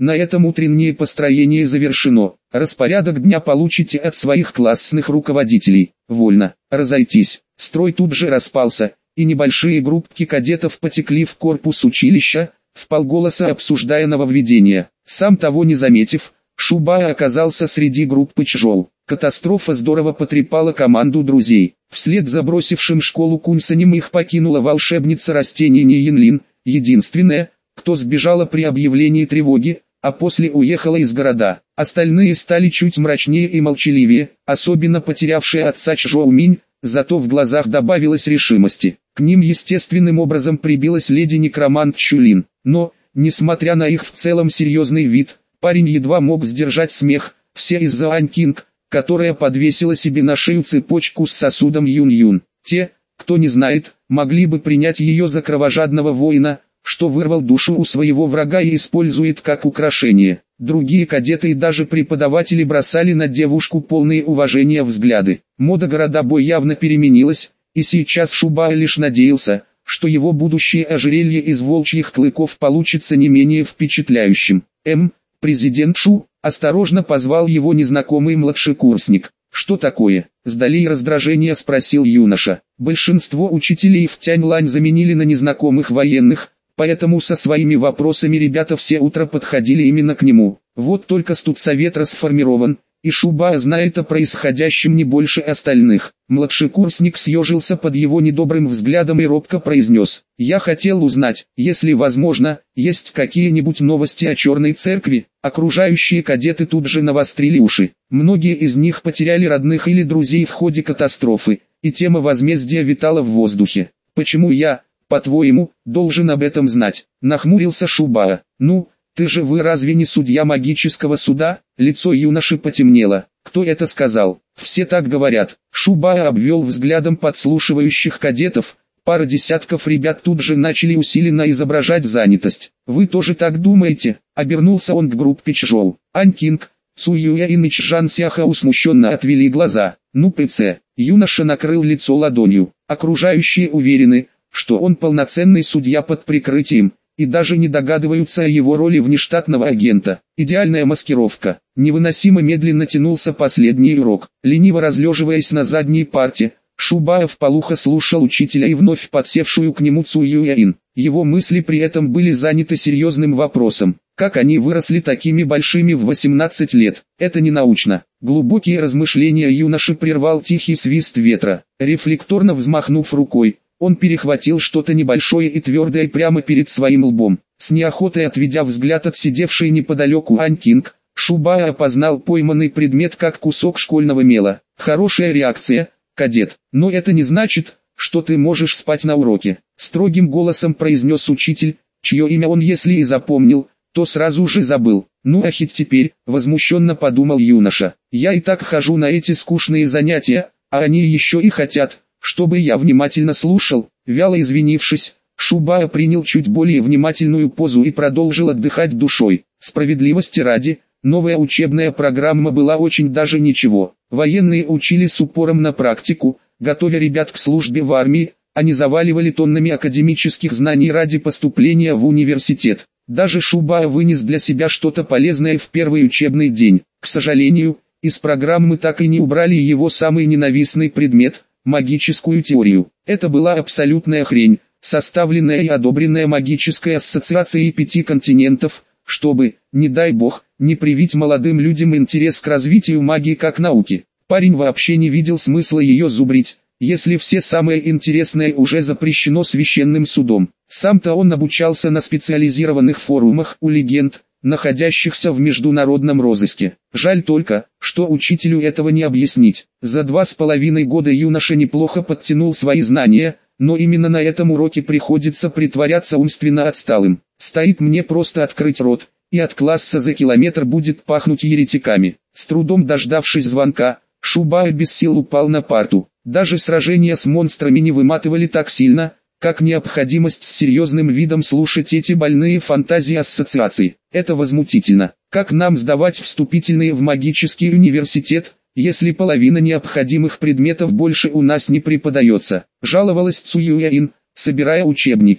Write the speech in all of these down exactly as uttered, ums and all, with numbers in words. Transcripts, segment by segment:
На этом утреннее построение завершено. Распорядок дня получите от своих классных руководителей. Вольно. Разойтись. Строй тут же распался, и небольшие группки кадетов потекли в корпус училища, вполголоса обсуждая нововведения. Сам того не заметив, Шубая оказался среди группы Чжоу. Катастрофа здорово потрепала команду друзей. Вслед за бросившим школу Куньсанем их покинула волшебница растений Ниенлин, единственная, кто сбежала при объявлении тревоги, а после уехала из города. Остальные стали чуть мрачнее и молчаливее, особенно потерявшая отца Чжоу Минь, зато в глазах добавилось решимости. К ним естественным образом прибилась леди-некромант Чулин, но, несмотря на их в целом серьезный вид, парень едва мог сдержать смех, все из-за Ань Кинг, которая подвесила себе на шею цепочку с сосудом Юн-Юн. Те, кто не знает, могли бы принять ее за кровожадного воина, что вырвал душу у своего врага и использует как украшение. Другие кадеты и даже преподаватели бросали на девушку полные уважения взгляды. Мода города Бой явно переменилась, и сейчас Шубая лишь надеялся, что его будущее ожерелье из волчьих клыков получится не менее впечатляющим. М. Президент Шу, осторожно позвал его незнакомый младшекурсник. «Что такое?» — с долей раздражения спросил юноша. Большинство учителей в Тяньлань заменили на незнакомых военных, поэтому со своими вопросами ребята все утро подходили именно к нему. Вот только студсовет расформирован, и Шубая знает о происходящем не больше остальных. Младшекурсник съежился под его недобрым взглядом и робко произнес: «Я хотел узнать, если возможно, есть какие-нибудь новости о Черной Церкви». Окружающие кадеты тут же навострили уши. Многие из них потеряли родных или друзей в ходе катастрофы, и тема возмездия витала в воздухе. «Почему я, по-твоему, должен об этом знать?» — нахмурился Шубая. «Ну, ты же вы разве не судья магического суда?» Лицо юноши потемнело. «Кто это сказал?» «Все так говорят». Шубая обвел взглядом подслушивающих кадетов. Пара десятков ребят тут же начали усиленно изображать занятость. «Вы тоже так думаете?» — обернулся он к группе Чжоу. Ань Кинг, Цу Юяин и Чжан Сяхао смущенно отвели глаза. «Ну ПЦ». Юноша накрыл лицо ладонью. Окружающие уверены, что он полноценный судья под прикрытием, и даже не догадываются о его роли внештатного агента. Идеальная маскировка. Невыносимо медленно тянулся последний урок. Лениво разлеживаясь на задней парте, Шубая вполуха слушал учителя и вновь подсевшую к нему Цу Юяин. Его мысли при этом были заняты серьезным вопросом: как они выросли такими большими в восемнадцать лет? Это не научно. Глубокие размышления юноши прервал тихий свист ветра. Рефлекторно взмахнув рукой, он перехватил что-то небольшое и твердое прямо перед своим лбом. С неохотой отведя взгляд от сидевшей неподалеку Ань Кинг, Шубая опознал пойманный предмет как кусок школьного мела. «Хорошая реакция, кадет, но это не значит, что ты можешь спать на уроке», — строгим голосом произнес учитель, чье имя он если и запомнил, то сразу же забыл. «Ну а хоть теперь», — возмущенно подумал юноша, — «я и так хожу на эти скучные занятия, а они еще и хотят, чтобы я внимательно слушал». Вяло извинившись, Шубая принял чуть более внимательную позу и продолжил отдыхать душой. Справедливости ради, новая учебная программа была очень даже ничего. Военные учили с упором на практику, готовя ребят к службе в армии, а не заваливали тоннами академических знаний ради поступления в университет. Даже Шубая вынес для себя что-то полезное в первый учебный день. К сожалению, из программы так и не убрали его самый ненавистный предмет – магическую теорию. Это была абсолютная хрень, составленная и одобренная магической ассоциацией пяти континентов, чтобы, не дай бог, не привить молодым людям интерес к развитию магии как науки. Парень вообще не видел смысла ее зубрить, если все самое интересное уже запрещено священным судом. Сам-то он обучался на специализированных форумах у легенд, находящихся в международном розыске. Жаль только, что учителю этого не объяснить. За два с половиной года юноша неплохо подтянул свои знания, но именно на этом уроке приходится притворяться умственно отсталым. Стоит мне просто открыть рот, и от класса за километр будет пахнуть еретиками. С трудом дождавшись звонка, Шубая без сил упал на парту. Даже сражения с монстрами не выматывали так сильно, как необходимость с серьезным видом слушать эти больные фантазии ассоциаций. Это возмутительно. Как нам сдавать вступительные в магический университет, если половина необходимых предметов больше у нас не преподается? Жаловалась Цу Юяин, собирая учебники.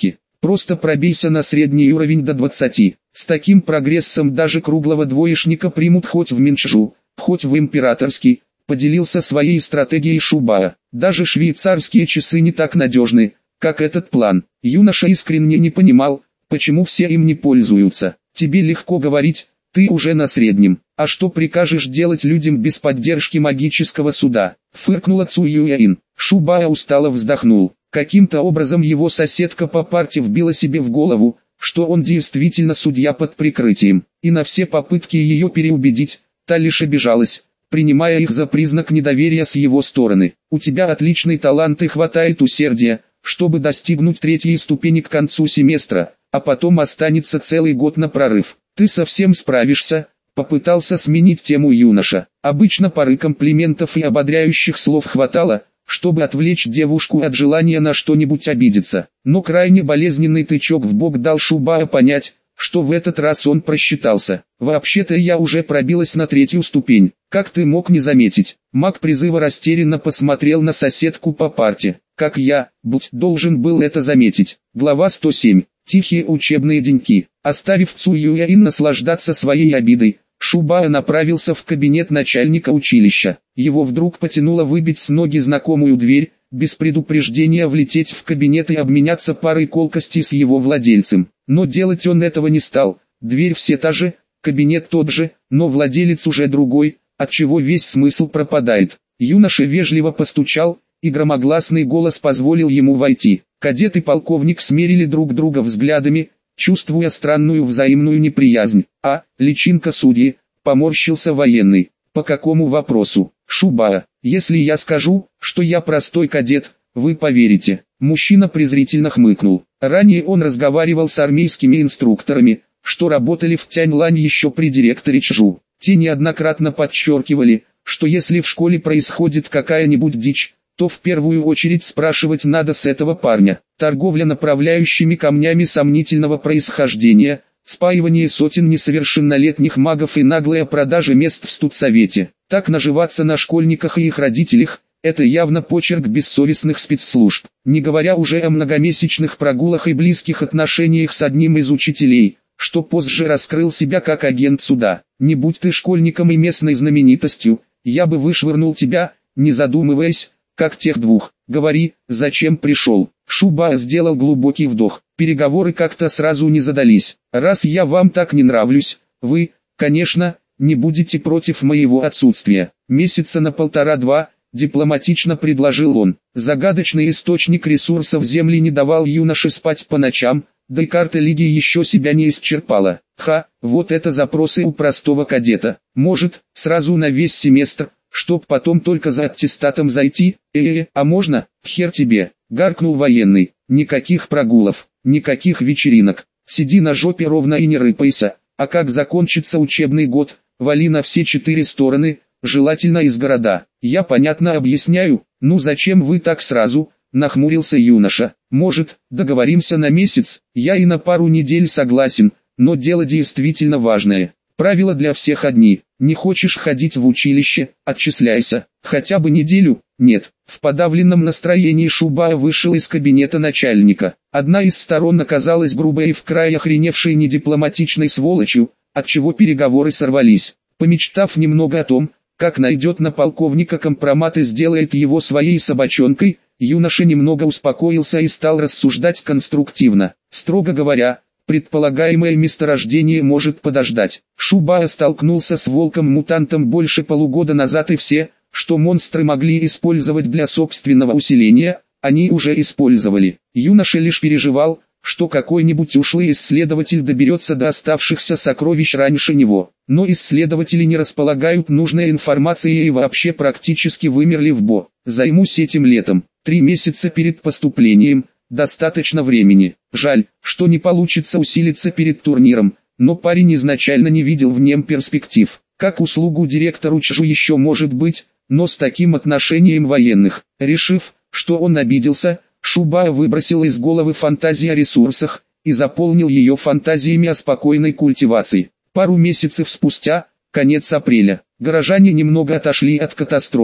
Просто пробейся на средний уровень до двадцати. С таким прогрессом даже круглого двоечника примут хоть в Минчжу, хоть в императорский, поделился своей стратегией Шубая. Даже швейцарские часы не так надежны, как этот план. Юноша искренне не понимал, почему все им не пользуются. Тебе легко говорить, ты уже на среднем. А что прикажешь делать людям без поддержки магического суда? Фыркнула Цу Юэин. Шубая устало вздохнул. Каким-то образом его соседка по парте вбила себе в голову, что он действительно судья под прикрытием. И на все попытки ее переубедить, та лишь обижалась, принимая их за признак недоверия с его стороны. У тебя отличный талант и хватает усердия, чтобы достигнуть третьей ступени к концу семестра, а потом останется целый год на прорыв. Ты совсем справишься, попытался сменить тему юноша. Обычно пары комплиментов и ободряющих слов хватало, чтобы отвлечь девушку от желания на что-нибудь обидеться. Но крайне болезненный тычок в бок дал Шубая понять, что в этот раз он просчитался. Вообще-то я уже пробилась на третью ступень. Как ты мог не заметить? Маг призыва растерянно посмотрел на соседку по парте. Как я, будь должен был это заметить. Глава сто семь. Тихие учебные деньки. Оставив Цу Юэин наслаждаться своей обидой, Шубая направился в кабинет начальника училища. Его вдруг потянуло выбить с ноги знакомую дверь, без предупреждения влететь в кабинет и обменяться парой колкостей с его владельцем. Но делать он этого не стал. Дверь все та же, кабинет тот же, но владелец уже другой, отчего весь смысл пропадает. Юноша вежливо постучал, и громогласный голос позволил ему войти. Кадет и полковник смерили друг друга взглядами, чувствуя странную взаимную неприязнь. А, личинка судьи, поморщился военный. По какому вопросу? Шубая, если я скажу, что я простой кадет, вы поверите. Мужчина презрительно хмыкнул. Ранее он разговаривал с армейскими инструкторами, что работали в Тяньлань еще при директоре Чжу. Те неоднократно подчеркивали, что если в школе происходит какая-нибудь дичь, то в первую очередь спрашивать надо с этого парня. Торговля направляющими камнями сомнительного происхождения, спаивание сотен несовершеннолетних магов и наглая продажа мест в студсовете. Так наживаться на школьниках и их родителях – это явно почерк бессовестных спецслужб. Не говоря уже о многомесячных прогулах и близких отношениях с одним из учителей, что позже раскрыл себя как агент суда. Не будь ты школьником и местной знаменитостью, я бы вышвырнул тебя, не задумываясь, как тех двух. Говори, зачем пришел? Шубая сделал глубокий вдох. Переговоры как-то сразу не задались. Раз я вам так не нравлюсь, вы, конечно, не будете против моего отсутствия. Месяца на полтора-два, дипломатично предложил он. Загадочный источник ресурсов Земли не давал юноше спать по ночам, да и карта Лиги еще себя не исчерпала. Ха, вот это запросы у простого кадета. Может, сразу на весь семестр, чтоб потом только за аттестатом зайти? Э-э, а можно? Хер тебе, гаркнул военный. Никаких прогулов, никаких вечеринок. Сиди на жопе ровно и не рыпайся. А как закончится учебный год, вали на все четыре стороны, желательно из города. Я понятно объясняю, ну зачем вы так сразу? Нахмурился юноша. Может, договоримся на месяц? Я и на пару недель согласен, но дело действительно важное. Правила для всех одни. Не хочешь ходить в училище, отчисляйся. Хотя бы неделю? Нет. В подавленном настроении Шубая вышел из кабинета начальника. Одна из сторон оказалась грубой и вкрай охреневшей недипломатичной сволочью, отчего переговоры сорвались. Помечтав немного о том, как найдет на полковника компромат и сделает его своей собачонкой, юноша немного успокоился и стал рассуждать конструктивно. Строго говоря, предполагаемое месторождение может подождать. Шубая столкнулся с волком-мутантом больше полугода назад, и все, что монстры могли использовать для собственного усиления, они уже использовали. Юноша лишь переживал, что какой-нибудь ушлый исследователь доберется до оставшихся сокровищ раньше него. Но исследователи не располагают нужной информацией и вообще практически вымерли в Бо. Займусь этим летом. Три месяца перед поступлением. Достаточно времени. Жаль, что не получится усилиться перед турниром, но парень изначально не видел в нем перспектив. Как услугу директору Чжу еще может быть, но с таким отношением военных. Решив, что он обиделся, Шубая выбросил из головы фантазии о ресурсах и заполнил ее фантазиями о спокойной культивации. Пару месяцев спустя, конец апреля, горожане немного отошли от катастрофы,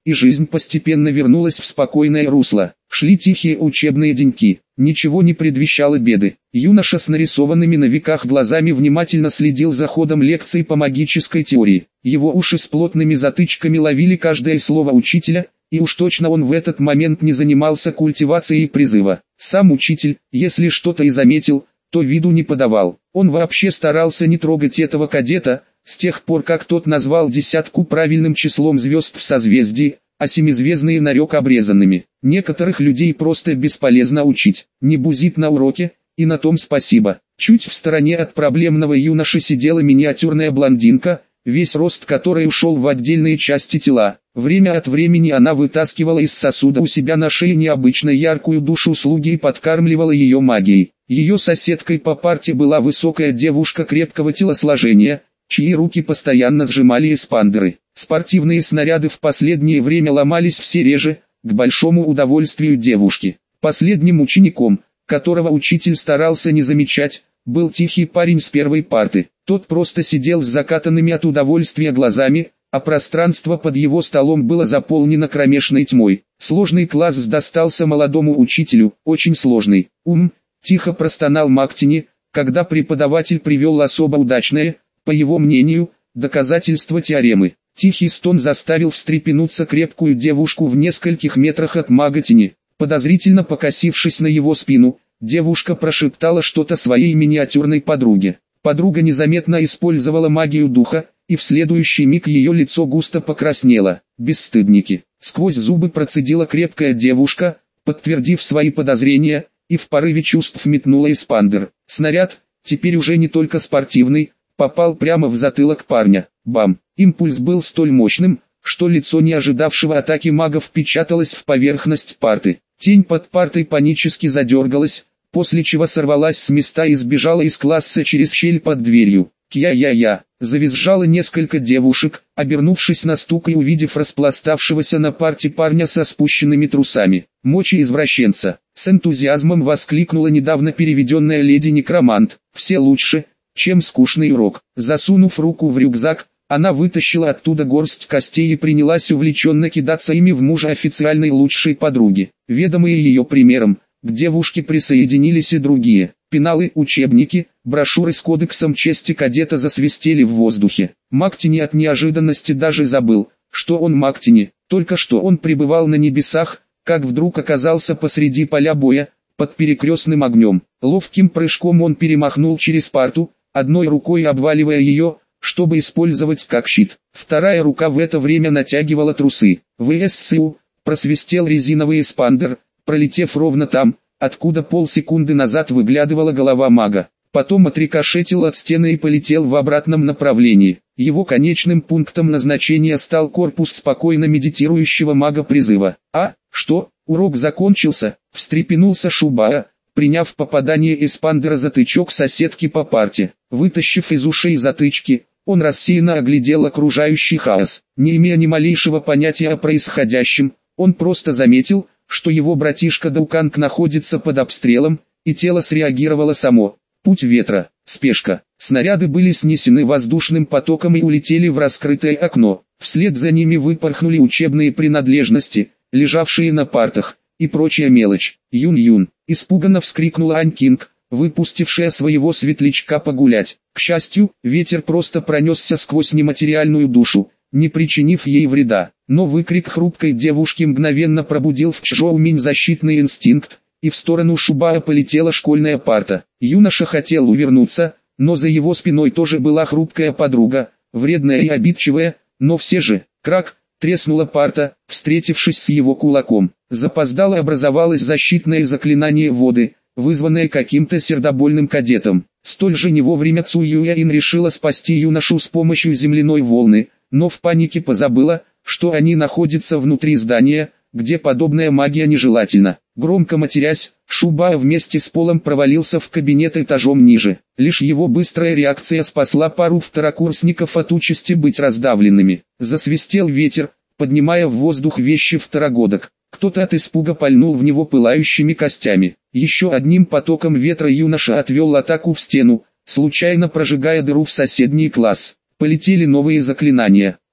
и жизнь постепенно вернулась в спокойное русло. Шли тихие учебные деньки, ничего не предвещало беды. Юноша с нарисованными на веках глазами внимательно следил за ходом лекций по магической теории. Его уши с плотными затычками ловили каждое слово учителя, и уж точно он в этот момент не занимался культивацией призыва. Сам учитель, если что-то и заметил, то виду не подавал. Он вообще старался не трогать этого кадета, с тех пор как тот назвал десятку правильным числом звезд в созвездии, а семизвездные нарек обрезанными. Некоторых людей просто бесполезно учить, не бузит на уроке, и на том спасибо. Чуть в стороне от проблемного юноши сидела миниатюрная блондинка, весь рост которой ушел в отдельные части тела. Время от времени она вытаскивала из сосуда у себя на шее необычно яркую душу слуги и подкармливала ее магией. Ее соседкой по парте была высокая девушка крепкого телосложения, чьи руки постоянно сжимали эспандеры. Спортивные снаряды в последнее время ломались все реже, к большому удовольствию девушки. Последним учеником, которого учитель старался не замечать, был тихий парень с первой парты. Тот просто сидел с закатанными от удовольствия глазами, а пространство под его столом было заполнено кромешной тьмой. Сложный класс достался молодому учителю, очень сложный. Ум, тихо простонал Мактини, когда преподаватель привел особо удачное, по его мнению, доказательство теоремы. Тихий стон заставил встрепенуться крепкую девушку в нескольких метрах от Магатини. Подозрительно покосившись на его спину, девушка прошептала что-то своей миниатюрной подруге. Подруга незаметно использовала магию духа, и в следующий миг ее лицо густо покраснело. Бесстыдники. Сквозь зубы процедила крепкая девушка, подтвердив свои подозрения, и в порыве чувств метнула эспандер. Снаряд, теперь уже не только спортивный, попал прямо в затылок парня. Бам! Импульс был столь мощным, что лицо не ожидавшего атаки мага впечаталось в поверхность парты. Тень под партой панически задергалась, после чего сорвалась с места и сбежала из класса через щель под дверью. «Кья-я-я!» — завизжало несколько девушек, обернувшись на стук и увидев распластавшегося на парте парня со спущенными трусами. «Мочи извращенца!» — с энтузиазмом воскликнула недавно переведенная леди-некромант. «Все лучше, чем скучный урок». Засунув руку в рюкзак, она вытащила оттуда горсть костей и принялась увлеченно кидаться ими в мужа официальной лучшей подруги. Ведомые ее примером, к девушке присоединились и другие. Пеналы, учебники, брошюры с кодексом чести кадета засвистели в воздухе. Мактини от неожиданности даже забыл, что он Мактини. Только что он пребывал на небесах, как вдруг оказался посреди поля боя, под перекрестным огнем. Ловким прыжком он перемахнул через парту, одной рукой обваливая ее, чтобы использовать как щит. Вторая рука в это время натягивала трусы. ВССУ, просвистел резиновый эспандер, пролетев ровно там, откуда полсекунды назад выглядывала голова мага. Потом отрикошетил от стены и полетел в обратном направлении. Его конечным пунктом назначения стал корпус спокойно медитирующего мага призыва. «А, что, урок закончился?» — встрепенулся Шубая, приняв попадание эспандера за тычок соседки по парте. Вытащив из ушей затычки, он рассеянно оглядел окружающий хаос. Не имея ни малейшего понятия о происходящем, он просто заметил, что его братишка Дауканг находится под обстрелом, и тело среагировало само. Путь ветра, спешка. Снаряды были снесены воздушным потоком и улетели в раскрытое окно. Вслед за ними выпорхнули учебные принадлежности, лежавшие на партах, и прочая мелочь. «Юн-Юн!» — испуганно вскрикнула Ань Кинг, выпустившая своего светлячка погулять. К счастью, ветер просто пронесся сквозь нематериальную душу, не причинив ей вреда. Но выкрик хрупкой девушки мгновенно пробудил в Чжоуминь защитный инстинкт, и в сторону Шубая полетела школьная парта. Юноша хотел увернуться, но за его спиной тоже была хрупкая подруга, вредная и обидчивая, но все же, крак, треснула парта, встретившись с его кулаком. Запоздало образовалось защитное заклинание воды, вызванное каким-то сердобольным кадетом. Столь же не вовремя Цу Юэин решила спасти юношу с помощью земляной волны, но в панике позабыла, что они находятся внутри здания, где подобная магия нежелательна. Громко матерясь, Шубая вместе с Полом провалился в кабинет этажом ниже. Лишь его быстрая реакция спасла пару второкурсников от участи быть раздавленными. Засвистел ветер, поднимая в воздух вещи второгодок. Кто-то от испуга пальнул в него пылающими костями. Еще одним потоком ветра юноша отвел атаку в стену, случайно прожигая дыру в соседний класс. Полетели новые заклинания.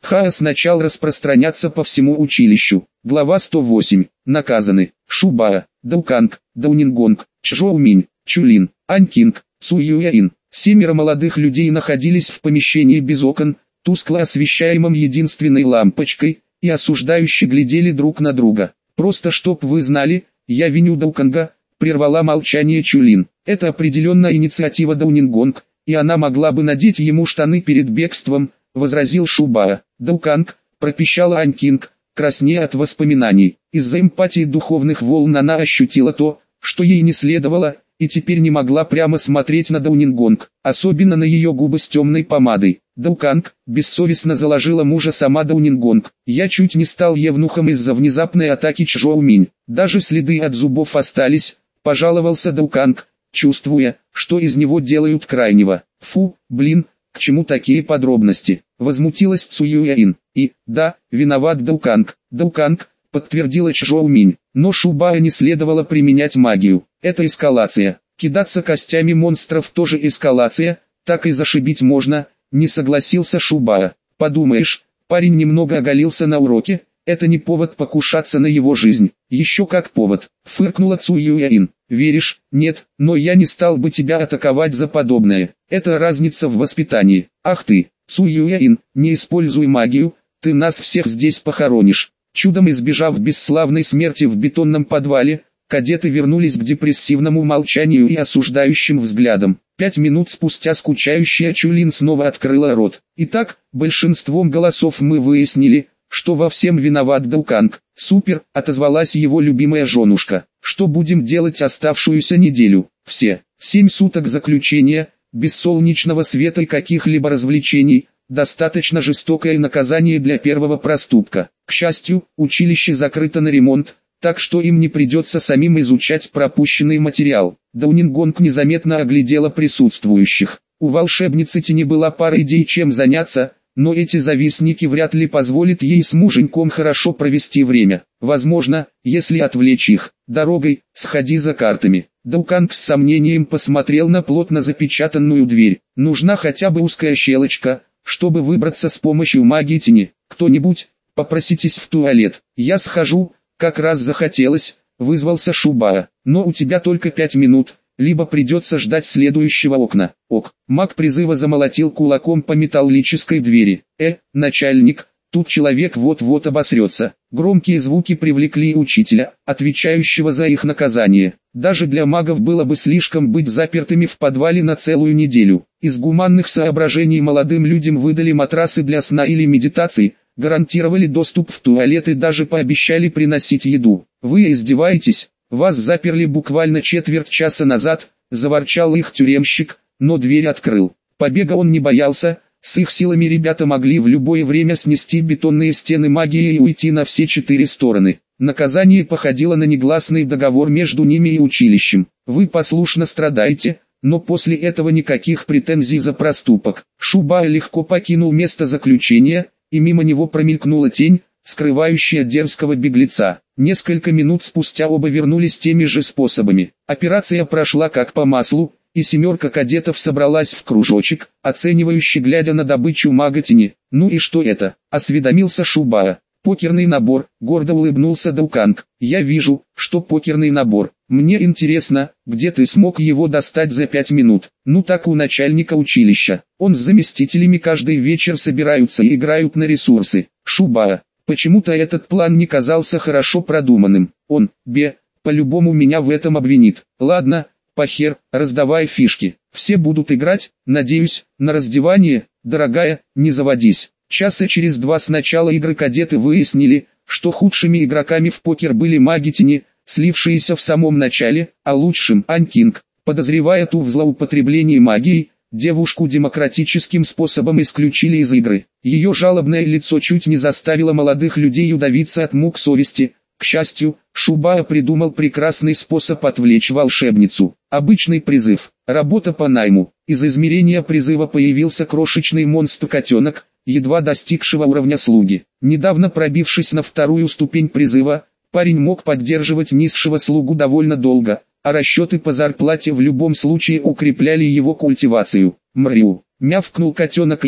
Хаос начал распространяться по всему училищу. Глава сто восемь. Наказаны. Шубаа, Дауканг, Даунингонг, Чжоуминь, Чулин, Анькинг, Цуюяин. Семеро молодых людей находились в помещении без окон, тускло освещаемом единственной лампочкой, и осуждающе глядели друг на друга. «Просто чтоб вы знали, я виню Дауканга», — прервала молчание Чулин. «Это определенно инициатива Даунингонг, и она могла бы надеть ему штаны перед бегством», — возразил Шубаа. «Дауканг», — пропищала Анькинг, краснея от воспоминаний. Из-за эмпатии духовных волн она ощутила то, что ей не следовало, и теперь не могла прямо смотреть на Даунингонг, особенно на ее губы с темной помадой. «Дауканг», — бессовестно заложила мужа сама Даунингонг. «Я чуть не стал евнухом из-за внезапной атаки Чжоуминь. Даже следы от зубов остались», — пожаловался Дауканг, чувствуя, что из него делают крайнего. «Фу, блин, к чему такие подробности?» — возмутилась Цуюяин. «И, да, виноват Дауканг». «Дауканг», — подтвердила Чжоуминь. Но Шубаа не следовало применять магию. Это эскалация. Кидаться костями монстров тоже эскалация, так и зашибить можно, не согласился Шубаа. «Подумаешь, парень немного оголился на уроке, это не повод покушаться на его жизнь». «Еще как повод», — фыркнула Цуюяин. «Веришь? Нет, но я не стал бы тебя атаковать за подобное. Это разница в воспитании». «Ах ты, Цуюяин, не используй магию, ты нас всех здесь похоронишь». Чудом избежав бесславной смерти в бетонном подвале, кадеты вернулись к депрессивному молчанию и осуждающим взглядам. Пять минут спустя скучающая Чулин снова открыла рот. «Итак, большинством голосов мы выяснили, что во всем виноват Дауканг». «Супер», — отозвалась его любимая женушка. «Что будем делать оставшуюся неделю?» «Все. Семь суток заключения, без солнечного света и каких-либо развлечений. Достаточно жестокое наказание для первого проступка. К счастью, училище закрыто на ремонт, так что им не придется самим изучать пропущенный материал». Даунингонг незаметно оглядела присутствующих. У волшебницы Тени была пара идей, чем заняться, но эти завистники вряд ли позволят ей с муженьком хорошо провести время. Возможно, если отвлечь их дорогой, сходи за картами. Дауканг с сомнением посмотрел на плотно запечатанную дверь. Нужна хотя бы узкая щелочка, чтобы выбраться с помощью магии тени. «Кто-нибудь, попроситесь в туалет». «Я схожу, как раз захотелось», — вызвался Шубаа. «Но у тебя только пять минут, либо придется ждать следующего окна». «Ок». Маг призыва замолотил кулаком по металлической двери. «Э, начальник, тут человек вот-вот обосрется». Громкие звуки привлекли учителя, отвечающего за их наказание. Даже для магов было бы слишком быть запертыми в подвале на целую неделю. Из гуманных соображений молодым людям выдали матрасы для сна или медитации, гарантировали доступ в туалет и даже пообещали приносить еду. «Вы издеваетесь? Вас заперли буквально четверть часа назад», — заворчал их тюремщик, но дверь открыл. Побега он не боялся. С их силами ребята могли в любое время снести бетонные стены магии и уйти на все четыре стороны. Наказание походило на негласный договор между ними и училищем. Вы послушно страдаете, но после этого никаких претензий за проступок. Шубаа легко покинул место заключения, и мимо него промелькнула тень, скрывающая дерзкого беглеца. Несколько минут спустя оба вернулись теми же способами. Операция прошла как по маслу, и семерка кадетов собралась в кружочек, оценивающе глядя на добычу мага тени. «Ну и что это?» — осведомился Шубаа. «Покерный набор», — гордо улыбнулся Дауканг. «Я вижу, что покерный набор. Мне интересно, где ты смог его достать за пять минут?» «Ну так у начальника училища. Он с заместителями каждый вечер собираются и играют на ресурсы». «Шубаа, почему-то этот план не казался хорошо продуманным. Он, бе, по-любому меня в этом обвинит. Ладно, похер, раздавай фишки. Все будут играть, надеюсь, на раздевание. Дорогая, не заводись». Часа через два с начала игры кадеты выяснили, что худшими игроками в покер были маги тени, слившиеся в самом начале, а лучшим Анькинг. Подозревая ту в злоупотреблении магией, девушку демократическим способом исключили из игры. Ее жалобное лицо чуть не заставило молодых людей удавиться от мук совести. К счастью, Шубаа придумал прекрасный способ отвлечь волшебницу. Обычный призыв. Работа по найму. Из измерения призыва появился крошечный монстр-котенок, едва достигшего уровня слуги. Недавно пробившись на вторую ступень призыва, парень мог поддерживать низшего слугу довольно долго, а расчеты по зарплате в любом случае укрепляли его культивацию. «Мрю!» — мявкнул котенок и,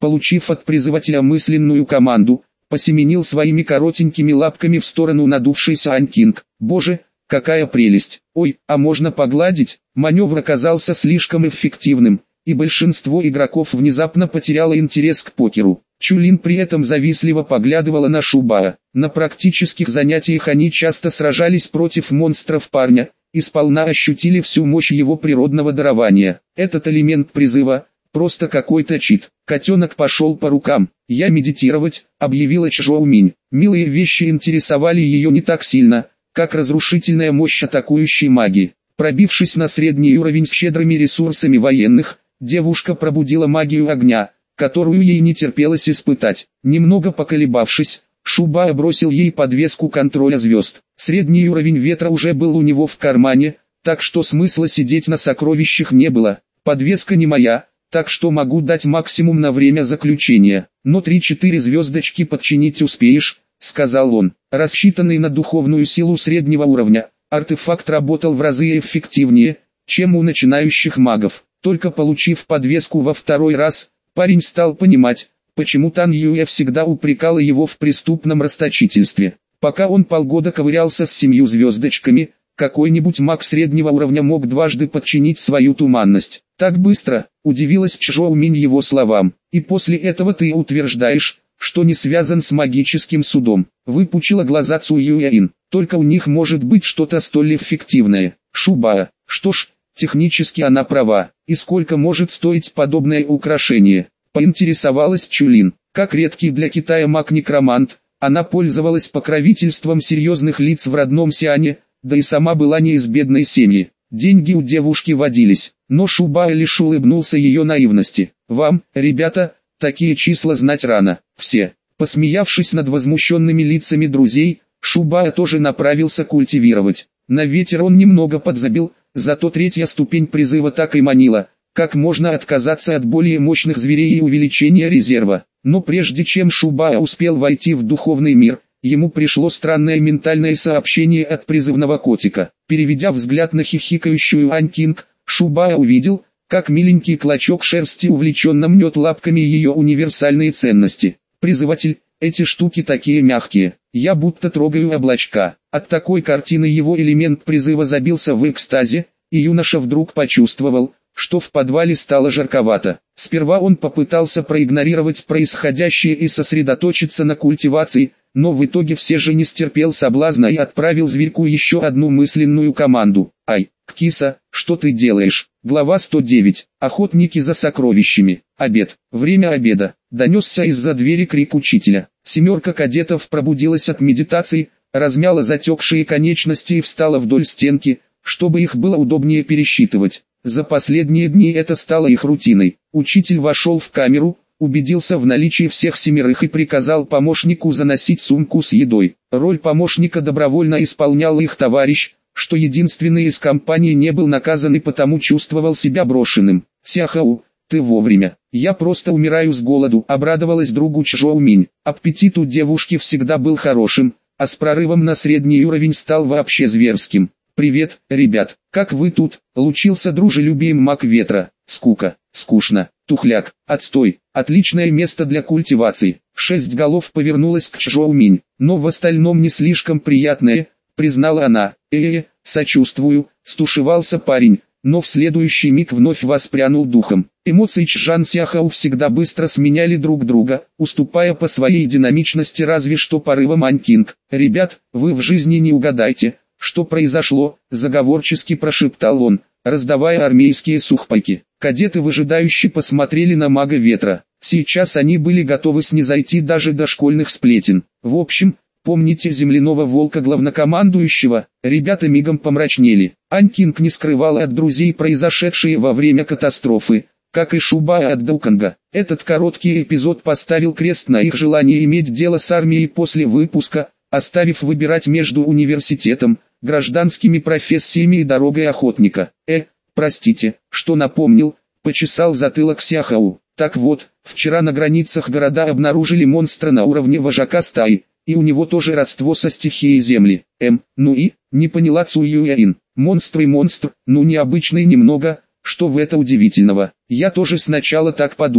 получив от призывателя мысленную команду, посеменил своими коротенькими лапками в сторону надувшейся Анькинг. Боже, какая прелесть! Ой, а можно погладить? Маневр оказался слишком эффективным, и большинство игроков внезапно потеряло интерес к покеру. Чулин при этом завистливо поглядывала на Шубая. На практических занятиях они часто сражались против монстров парня, и сполна ощутили всю мощь его природного дарования. Этот элемент призыва – просто какой-то чит. Котенок пошел по рукам. «Я медитировать», – объявила Чжоуминь. Милые вещи интересовали ее не так сильно, как разрушительная мощь атакующей магии. Пробившись на средний уровень с щедрыми ресурсами военных, девушка пробудила магию огня, которую ей не терпелось испытать. Немного поколебавшись, Шубая бросил ей подвеску контроля звезд. Средний уровень ветра уже был у него в кармане, так что смысла сидеть на сокровищах не было. Подвеска не моя, так что могу дать максимум на время заключения. Но три-четыре звездочки подчинить успеешь, сказал он. Рассчитанный на духовную силу среднего уровня, артефакт работал в разы эффективнее, чем у начинающих магов. Только получив подвеску во второй раз, парень стал понимать, почему Тан Юэ всегда упрекала его в преступном расточительстве. Пока он полгода ковырялся с семью звездочками, какой-нибудь маг среднего уровня мог дважды подчинить свою туманность. Так быстро, удивилась Чжоуминь его словам. И после этого ты утверждаешь, что не связан с магическим судом. Выпучила глаза Цу Юэин. Только у них может быть что-то столь эффективное. Шубая. Что ж, технически она права. И сколько может стоить подобное украшение? Поинтересовалась Чулин. Как редкий для Китая маг-некромант, она пользовалась покровительством серьезных лиц в родном Сиане, да и сама была не из бедной семьи. Деньги у девушки водились, но Шубая лишь улыбнулся ее наивности. Вам, ребята, такие числа знать рано. Все. Посмеявшись над возмущенными лицами друзей, Шубая тоже направился культивировать. На ветер он немного подзабил, зато третья ступень призыва так и манила. Как можно отказаться от более мощных зверей и увеличения резерва? Но прежде чем Шубая успел войти в духовный мир, ему пришло странное ментальное сообщение от призывного котика. Переведя взгляд на хихикающую Анькинг, Шубая увидел, как миленький клочок шерсти увлеченно мнет лапками ее универсальные ценности. Призыватель, эти штуки такие мягкие, я будто трогаю облачка. От такой картины его элемент призыва забился в экстазе, и юноша вдруг почувствовал, что в подвале стало жарковато. Сперва он попытался проигнорировать происходящее и сосредоточиться на культивации, но в итоге все же не стерпел соблазна и отправил зверьку еще одну мысленную команду. «Ай, Киса, что ты делаешь?» Глава сто девять. Охотники за сокровищами. Обед. Время обеда. Донесся из-за двери крик учителя. Семерка кадетов пробудилась от медитации, размяла затекшие конечности и встала вдоль стенки, чтобы их было удобнее пересчитывать. За последние дни это стало их рутиной. Учитель вошел в камеру, убедился в наличии всех семерых и приказал помощнику заносить сумку с едой. Роль помощника добровольно исполнял их товарищ, что единственный из компании не был наказан и потому чувствовал себя брошенным. «Сяхау, ты вовремя. Я просто умираю с голоду», — обрадовалась другу Чжоуминь. Аппетит у девушки всегда был хорошим, а с прорывом на средний уровень стал вообще зверским. «Привет, ребят, как вы тут?» — лучился дружелюбием маг ветра. «Скука, скучно, тухляк, отстой, отличное место для культивации». Шесть голов повернулась к Чжоуминь, но в остальном не слишком приятное, признала она. «Э-э, сочувствую», — стушевался парень, но в следующий миг вновь воспрянул духом. Эмоции Чжан Сяхау всегда быстро сменяли друг друга, уступая по своей динамичности разве что порывам Анькинг. «Ребят, вы в жизни не угадаете, что произошло», — заговорчески прошептал он, раздавая армейские сухпайки. Кадеты выжидающе посмотрели на мага ветра. Сейчас они были готовы снизойти даже до школьных сплетен. В общем, помните земляного волка главнокомандующего? Ребята мигом помрачнели. Анькинг не скрывала от друзей произошедшее во время катастрофы, как и Шубая от Дуканга. Этот короткий эпизод поставил крест на их желании иметь дело с армией после выпуска, оставив выбирать между университетом, гражданскими профессиями и дорогой охотника. «Э, простите, что напомнил», — почесал затылок Сяхау. «Так вот, вчера на границах города обнаружили монстра на уровне вожака стаи, и у него тоже родство со стихией земли. Эм, ну и, не поняла Цу Юэин. Монстр и монстр, ну необычный немного, что в это удивительного. Я тоже сначала так подумал.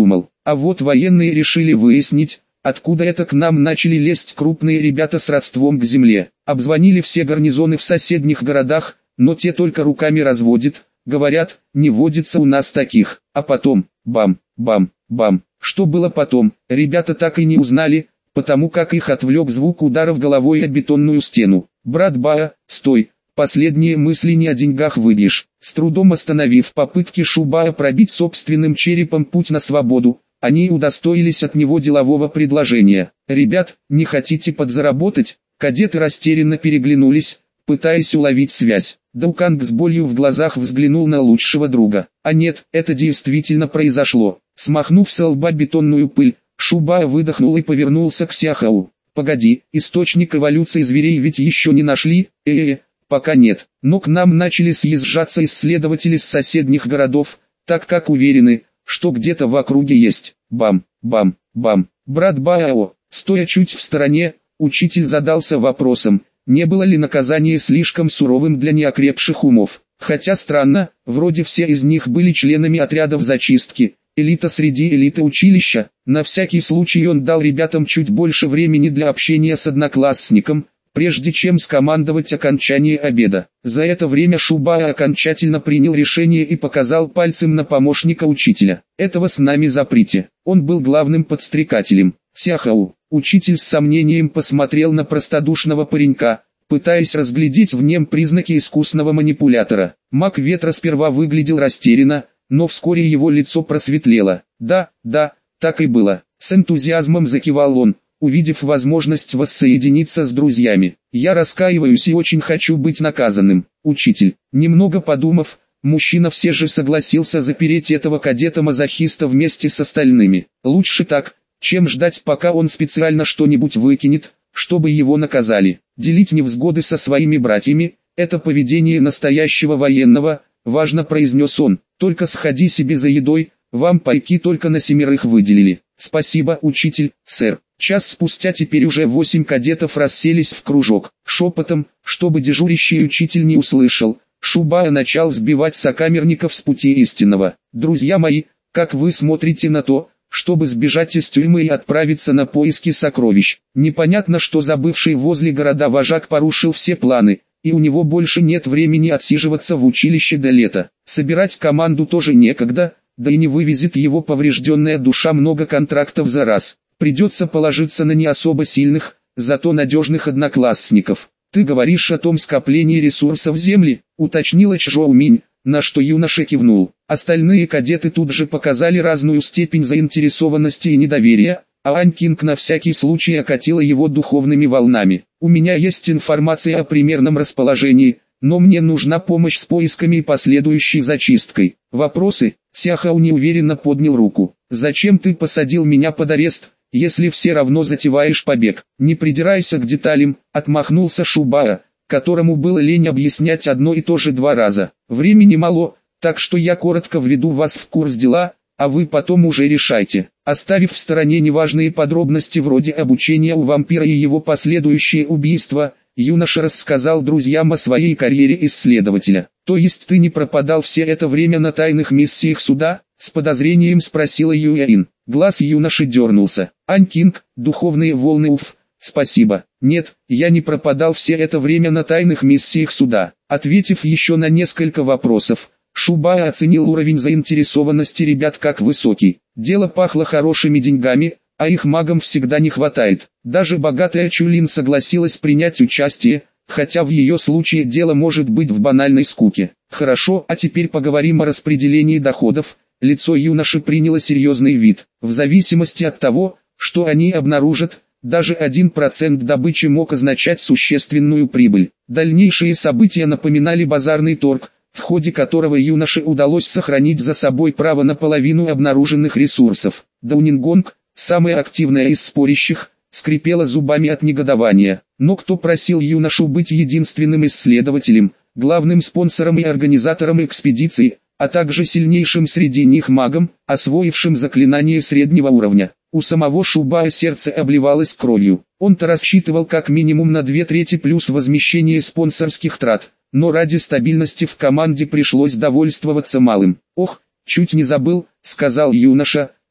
А вот военные решили выяснить, откуда это к нам начали лезть крупные ребята с родством к земле. Обзвонили все гарнизоны в соседних городах, но те только руками разводят, говорят, не водится у нас таких. А потом, бам, бам, бам. Что было потом, ребята так и не узнали, потому как их отвлек звук ударов головой о бетонную стену. «Брат Баа, стой, последние мысли не о деньгах выбьешь». С трудом остановив попытки Шубая пробить собственным черепом путь на свободу, они удостоились от него делового предложения. «Ребят, не хотите подзаработать?» Кадеты растерянно переглянулись, пытаясь уловить связь. Дауканг с болью в глазах взглянул на лучшего друга. А нет, это действительно произошло. Смахнув со лба бетонную пыль, Шубая выдохнул и повернулся к Сяхау. «Погоди, источник эволюции зверей ведь еще не нашли?» «Э-э, пока нет, но к нам начали съезжаться исследователи с соседних городов, так как уверены, что где-то в округе есть». Бам, бам, бам. Брат Бао, стоя чуть в стороне, учитель задался вопросом, не было ли наказание слишком суровым для неокрепших умов. Хотя странно, вроде все из них были членами отрядов зачистки, элита среди элиты училища. На всякий случай он дал ребятам чуть больше времени для общения с одноклассником, прежде чем скомандовать окончание обеда. За это время Шубая окончательно принял решение и показал пальцем на помощника учителя. «Этого с нами заприте». Он был главным подстрекателем. «Сяхау». Учитель с сомнением посмотрел на простодушного паренька, пытаясь разглядеть в нем признаки искусного манипулятора. Маг ветра сперва выглядел растерянно, но вскоре его лицо просветлело. «Да, да, так и было». С энтузиазмом закивал он, увидев возможность воссоединиться с друзьями. «Я раскаиваюсь и очень хочу быть наказанным, учитель». Немного подумав, мужчина все же согласился запереть этого кадета-мазохиста вместе с остальными. Лучше так, чем ждать, пока он специально что-нибудь выкинет, чтобы его наказали. Делить невзгоды со своими братьями – это поведение настоящего военного, важно произнес он. «Только сходи себе за едой, вам пайки только на семерых выделили». «Спасибо, учитель, сэр». Час спустя теперь уже восемь кадетов расселись в кружок. Шепотом, чтобы дежурящий учитель не услышал, Шубая начал сбивать сокамерников с пути истинного. «Друзья мои, как вы смотрите на то, чтобы сбежать из тюрьмы и отправиться на поиски сокровищ?» Непонятно, что забывший возле города вожак порушил все планы, и у него больше нет времени отсиживаться в училище до лета. Собирать команду тоже некогда, да и не вывезет его поврежденная душа много контрактов за раз. Придется положиться на не особо сильных, зато надежных одноклассников. «Ты говоришь о том скоплении ресурсов земли?» — уточнила Чжоуминь, на что юноша кивнул. Остальные кадеты тут же показали разную степень заинтересованности и недоверия, а Анькинг на всякий случай окатила его духовными волнами. «У меня есть информация о примерном расположении, но мне нужна помощь с поисками и последующей зачисткой». «Вопросы?» — Сяхау неуверенно поднял руку. «Зачем ты посадил меня под арест, если все равно затеваешь побег?» «Не придирайся к деталям», — отмахнулся Шубая, которому было лень объяснять одно и то же два раза. «Времени мало, так что я коротко введу вас в курс дела, а вы потом уже решайте». Оставив в стороне неважные подробности вроде обучения у вампира и его последующее убийство, юноша рассказал друзьям о своей карьере исследователя. «То есть ты не пропадал все это время на тайных миссиях суда?» — с подозрением спросила Юэин. Глаз юноши дернулся. «Анькинг, духовные волны уф, спасибо. Нет, я не пропадал все это время на тайных миссиях суда». Ответив еще на несколько вопросов, Шубая оценил уровень заинтересованности ребят как высокий. Дело пахло хорошими деньгами, а их магам всегда не хватает. Даже богатая Чулин согласилась принять участие, хотя в ее случае дело может быть в банальной скуке. «Хорошо, а теперь поговорим о распределении доходов». Лицо юноши приняло серьезный вид. В зависимости от того, что они обнаружат, даже один процент добычи мог означать существенную прибыль. Дальнейшие события напоминали базарный торг, в ходе которого юноше удалось сохранить за собой право на половину обнаруженных ресурсов. Даунингонг, самая активная из спорящих, скрипела зубами от негодования. Но кто просил юношу быть единственным исследователем, главным спонсором и организатором экспедиции, а также сильнейшим среди них магом, освоившим заклинание среднего уровня? У самого Шубая сердце обливалось кровью. Он-то рассчитывал как минимум на две трети плюс возмещение спонсорских трат, но ради стабильности в команде пришлось довольствоваться малым. «Ох, чуть не забыл», — сказал юноша,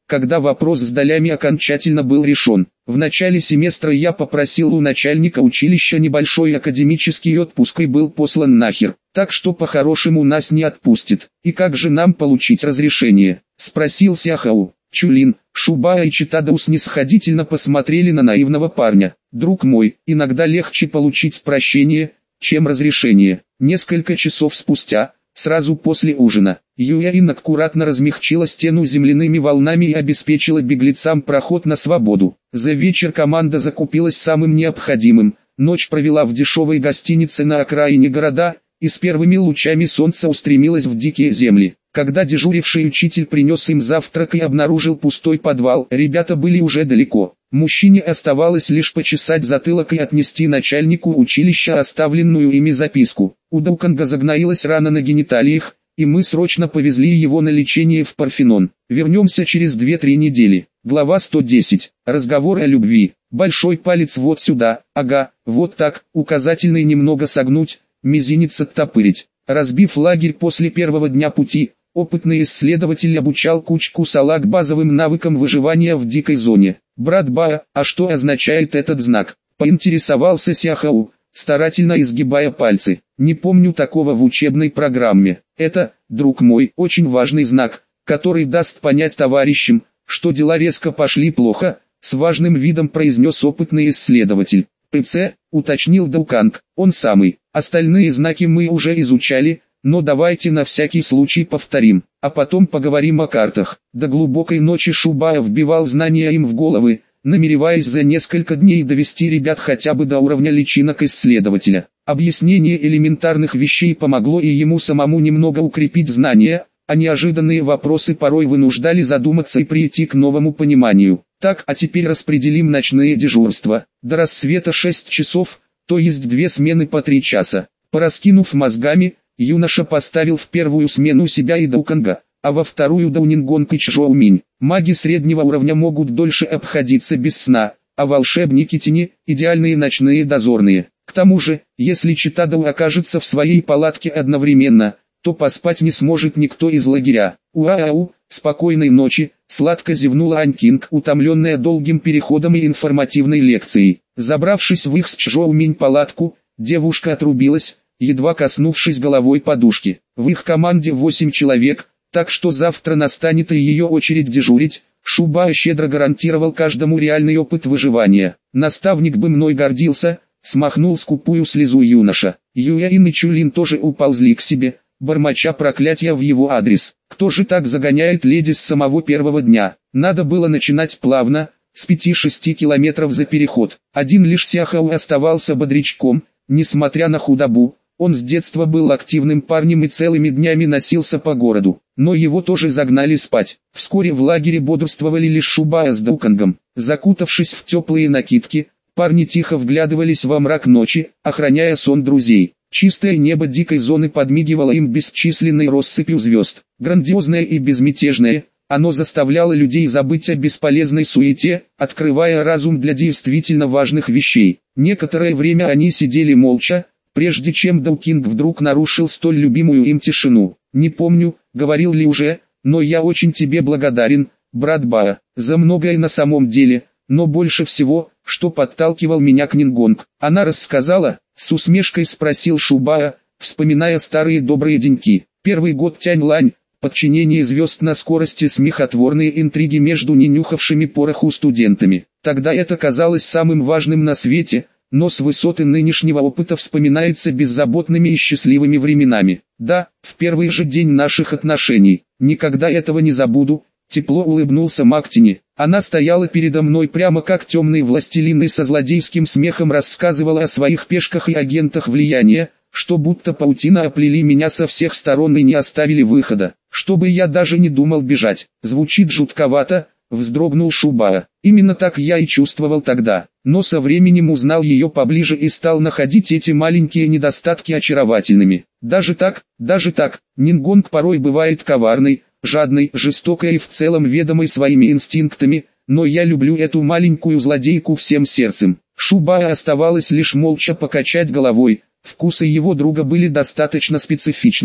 когда вопрос с долями окончательно был решен. В начале семестра я попросил у начальника училища небольшой академический отпуск и был послан нахер, так что по-хорошему нас не отпустит. И как же нам получить разрешение? Спросил Сяхау. Чулин, Шубая и Читадау снисходительно посмотрели на наивного парня. Друг мой, иногда легче получить прощение, чем разрешение. Несколько часов спустя, сразу после ужина, Юяин аккуратно размягчила стену земляными волнами и обеспечила беглецам проход на свободу. За вечер команда закупилась самым необходимым, ночь провела в дешевой гостинице на окраине города, и с первыми лучами солнца устремилась в дикие земли. Когда дежуривший учитель принес им завтрак и обнаружил пустой подвал, ребята были уже далеко. Мужчине оставалось лишь почесать затылок и отнести начальнику училища оставленную ими записку. У Дауканга загноилась рана на гениталиях, и мы срочно повезли его на лечение в Парфенон. Вернемся через две-три недели. Глава сто десять. Разговор о любви. Большой палец вот сюда, ага, вот так, указательный немного согнуть, мизинец оттопырить. Разбив лагерь после первого дня пути, опытный исследователь обучал кучку салаг базовым навыкам выживания в дикой зоне. «Брат Баа, а что означает этот знак?» – поинтересовался Сяхау, старательно изгибая пальцы. «Не помню такого в учебной программе. Это, друг мой, очень важный знак, который даст понять товарищам, что дела резко пошли плохо», – с важным видом произнес опытный исследователь. «ПЦ», – уточнил Дауканг, – «он самый. Остальные знаки мы уже изучали, но давайте на всякий случай повторим, а потом поговорим о картах». До глубокой ночи Шубая вбивал знания им в головы, намереваясь за несколько дней довести ребят хотя бы до уровня личинок исследователя. Объяснение элементарных вещей помогло и ему самому немного укрепить знания, а неожиданные вопросы порой вынуждали задуматься и прийти к новому пониманию. Так, а теперь распределим ночные дежурства. До рассвета шесть часов, то есть две смены по три часа. Пораскинув мозгами, юноша поставил в первую смену себя и Дауканга, а во вторую Даунингонг и Чжоуминь. Маги среднего уровня могут дольше обходиться без сна, а волшебники тени – идеальные ночные дозорные. К тому же, если Читадау окажется в своей палатке одновременно, то поспать не сможет никто из лагеря. Уау, спокойной ночи, сладко зевнула Анькинг, утомленная долгим переходом и информативной лекцией. Забравшись в их с Чжоуминь палатку, девушка отрубилась, едва коснувшись головой подушки. В их команде восемь человек, так что завтра настанет и ее очередь дежурить. Шубая щедро гарантировал каждому реальный опыт выживания. Наставник бы мной гордился, смахнул скупую слезу юноша. Юяин и Чулин тоже уползли к себе, бормоча проклятия в его адрес. Кто же так загоняет леди с самого первого дня? Надо было начинать плавно, с пяти-шести километров за переход. Один лишь Сяхау оставался бодрячком, несмотря на худобу. Он с детства был активным парнем и целыми днями носился по городу, но его тоже загнали спать. Вскоре в лагере бодрствовали лишь Шубая с Даукангом. Закутавшись в теплые накидки, парни тихо вглядывались во мрак ночи, охраняя сон друзей. Чистое небо дикой зоны подмигивало им бесчисленной россыпью звезд. Грандиозное и безмятежное, оно заставляло людей забыть о бесполезной суете, открывая разум для действительно важных вещей. Некоторое время они сидели молча, прежде чем Даукинг вдруг нарушил столь любимую им тишину. «Не помню, говорил ли уже, но я очень тебе благодарен, брат Баа, за многое на самом деле, но больше всего, что подталкивал меня к Нингонг». Она рассказала, с усмешкой спросил Шубая, вспоминая старые добрые деньки. Первый год Тянь-Лань, подчинение звезд на скорости, смехотворные интриги между ненюхавшими пороху студентами. Тогда это казалось самым важным на свете, но с высоты нынешнего опыта вспоминается беззаботными и счастливыми временами. Да, в первый же день наших отношений. Никогда этого не забуду. Тепло улыбнулся Мактини. Она стояла передо мной прямо как темный властелин и со злодейским смехом рассказывала о своих пешках и агентах влияния, что будто паутина оплели меня со всех сторон и не оставили выхода, чтобы я даже не думал бежать. Звучит жутковато, вздрогнул Шубая. Именно так я и чувствовал тогда, но со временем узнал ее поближе и стал находить эти маленькие недостатки очаровательными. Даже так, даже так, Нингонг порой бывает коварной, жадной, жестокой и в целом ведомой своими инстинктами, но я люблю эту маленькую злодейку всем сердцем. Шубая оставалось лишь молча покачать головой, вкусы его друга были достаточно специфичными.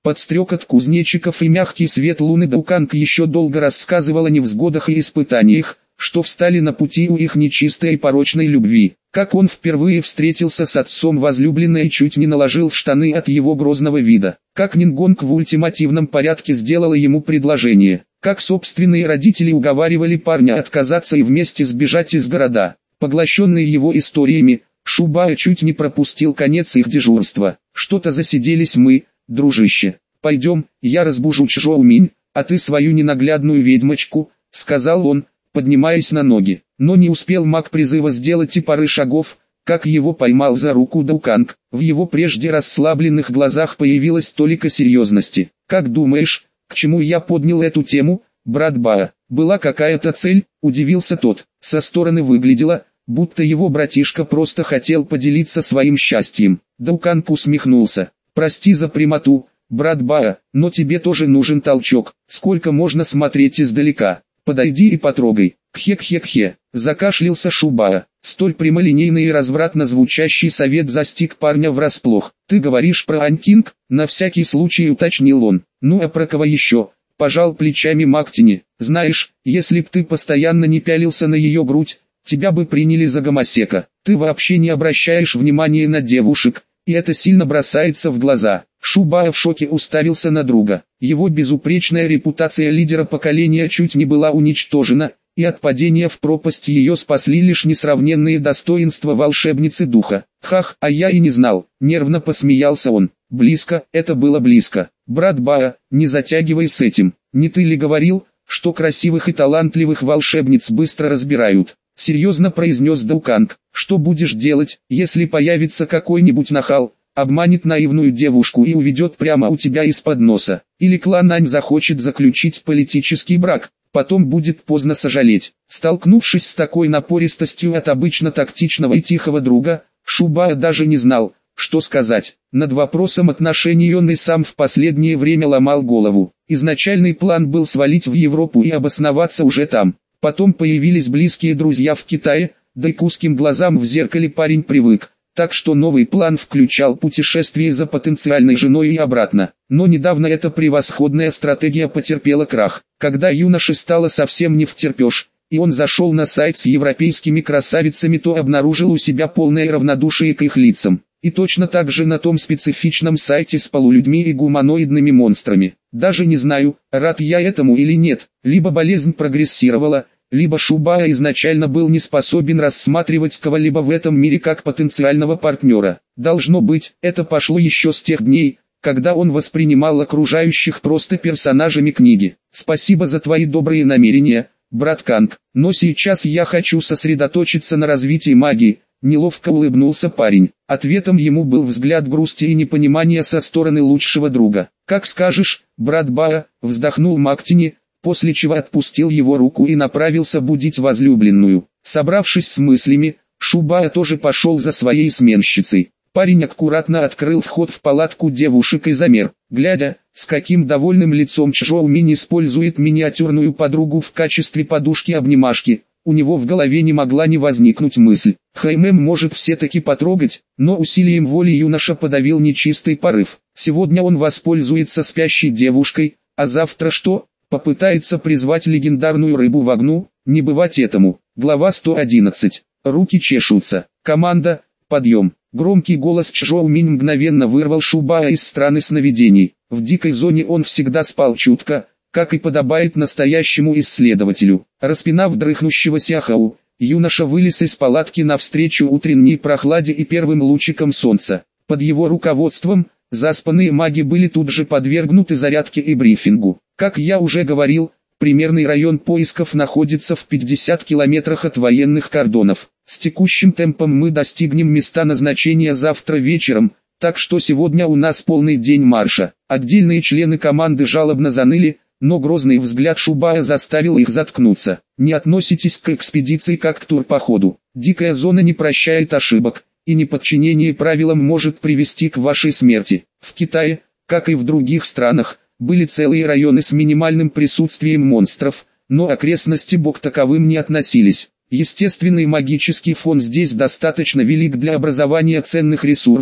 Под стрекот кузнечиков и мягкий свет луны Дауканг еще долго рассказывал о невзгодах и испытаниях, что встали на пути у их нечистой и порочной любви. Как он впервые встретился с отцом возлюбленной и чуть не наложил в штаны от его грозного вида. Как Нингонг в ультимативном порядке сделала ему предложение. Как собственные родители уговаривали парня отказаться и вместе сбежать из города. Поглощенный его историями, Шубая чуть не пропустил конец их дежурства. «Что-то засиделись мы, дружище. Пойдем, я разбужу Чжоуминь, а ты свою ненаглядную ведьмочку», — сказал он, поднимаясь на ноги. Но не успел маг призыва сделать и пары шагов, как его поймал за руку Дауканг. В его прежде расслабленных глазах появилась толика серьезности. «Как думаешь, к чему я поднял эту тему, брат Баа? Была какая-то цель?» — удивился тот. Со стороны выглядело, будто его братишка просто хотел поделиться своим счастьем. Дауканг усмехнулся. «Прости за прямоту, брат Баа, но тебе тоже нужен толчок. Сколько можно смотреть издалека? Подойди и потрогай». «Кхе-кхе-кхе», закашлялся Шубая. Столь прямолинейный и развратно звучащий совет застиг парня врасплох. «Ты говоришь про Анькинг?» — на всякий случай уточнил он. «Ну а про кого еще?» — пожал плечами Мактини. «Знаешь, если б ты постоянно не пялился на ее грудь, тебя бы приняли за гомосека. Ты вообще не обращаешь внимания на девушек, и это сильно бросается в глаза». Шубая в шоке уставился на друга. Его безупречная репутация лидера поколения чуть не была уничтожена, и от падения в пропасть ее спасли лишь несравненные достоинства волшебницы духа. «Хах, а я и не знал», — нервно посмеялся он. «Близко, это было близко. Брат Баа, не затягивай с этим. Не ты ли говорил, что красивых и талантливых волшебниц быстро разбирают?» — серьезно произнес Дауканг. «Что будешь делать, если появится какой-нибудь нахал, обманет наивную девушку и уведет прямо у тебя из-под носа? Или клан Ань захочет заключить политический брак? Потом будет поздно сожалеть». Столкнувшись с такой напористостью от обычно тактичного и тихого друга, Шубая даже не знал, что сказать. Над вопросом отношений он и сам в последнее время ломал голову. Изначальный план был свалить в Европу и обосноваться уже там. Потом появились близкие друзья в Китае, да и к узким глазам в зеркале парень привык. Так что новый план включал путешествие за потенциальной женой и обратно. Но недавно эта превосходная стратегия потерпела крах. Когда юноше стало совсем не втерпешь, и он зашел на сайт с европейскими красавицами, то обнаружил у себя полное равнодушие к их лицам. И точно так же на том специфичном сайте с полулюдьми и гуманоидными монстрами. Даже не знаю, рад я этому или нет, либо болезнь прогрессировала, либо Шубая изначально был не способен рассматривать кого-либо в этом мире как потенциального партнера. Должно быть, это пошло еще с тех дней, когда он воспринимал окружающих просто персонажами книги. «Спасибо за твои добрые намерения, брат Канг, но сейчас я хочу сосредоточиться на развитии магии», — неловко улыбнулся парень. Ответом ему был взгляд грусти и непонимания со стороны лучшего друга. «Как скажешь, брат Баа», — вздохнул Мактини, после чего отпустил его руку и направился будить возлюбленную. Собравшись с мыслями, Шубая тоже пошел за своей сменщицей. Парень аккуратно открыл вход в палатку девушек и замер, глядя, с каким довольным лицом Чжоуминь использует миниатюрную подругу в качестве подушки-обнимашки. У него в голове не могла не возникнуть мысль: Хаймэм может все-таки потрогать, но усилием воли юноша подавил нечистый порыв. Сегодня он воспользуется спящей девушкой, а завтра что? Попытается призвать легендарную рыбу в огну? Не бывать этому. Глава сто одиннадцать. Руки чешутся. Команда, подъем. Громкий голос Чжоуминь мгновенно вырвал Шубая из страны сновидений. В дикой зоне он всегда спал чутко, как и подобает настоящему исследователю. Распинав дрыхнущегося Ахау, юноша вылез из палатки навстречу утренней прохладе и первым лучикам солнца. Под его руководством, заспанные маги были тут же подвергнуты зарядке и брифингу. Как я уже говорил, примерный район поисков находится в пятидесяти километрах от военных кордонов. С текущим темпом мы достигнем места назначения завтра вечером, так что сегодня у нас полный день марша. Отдельные члены команды жалобно заныли, но грозный взгляд Шубая заставил их заткнуться. Не относитесь к экспедиции как к турпоходу. Дикая зона не прощает ошибок, и неподчинение правилам может привести к вашей смерти. В Китае, как и в других странах, были целые районы с минимальным присутствием монстров, но окрестности бог таковым не относились. Естественный магический фон здесь достаточно велик для образования ценных ресурсов,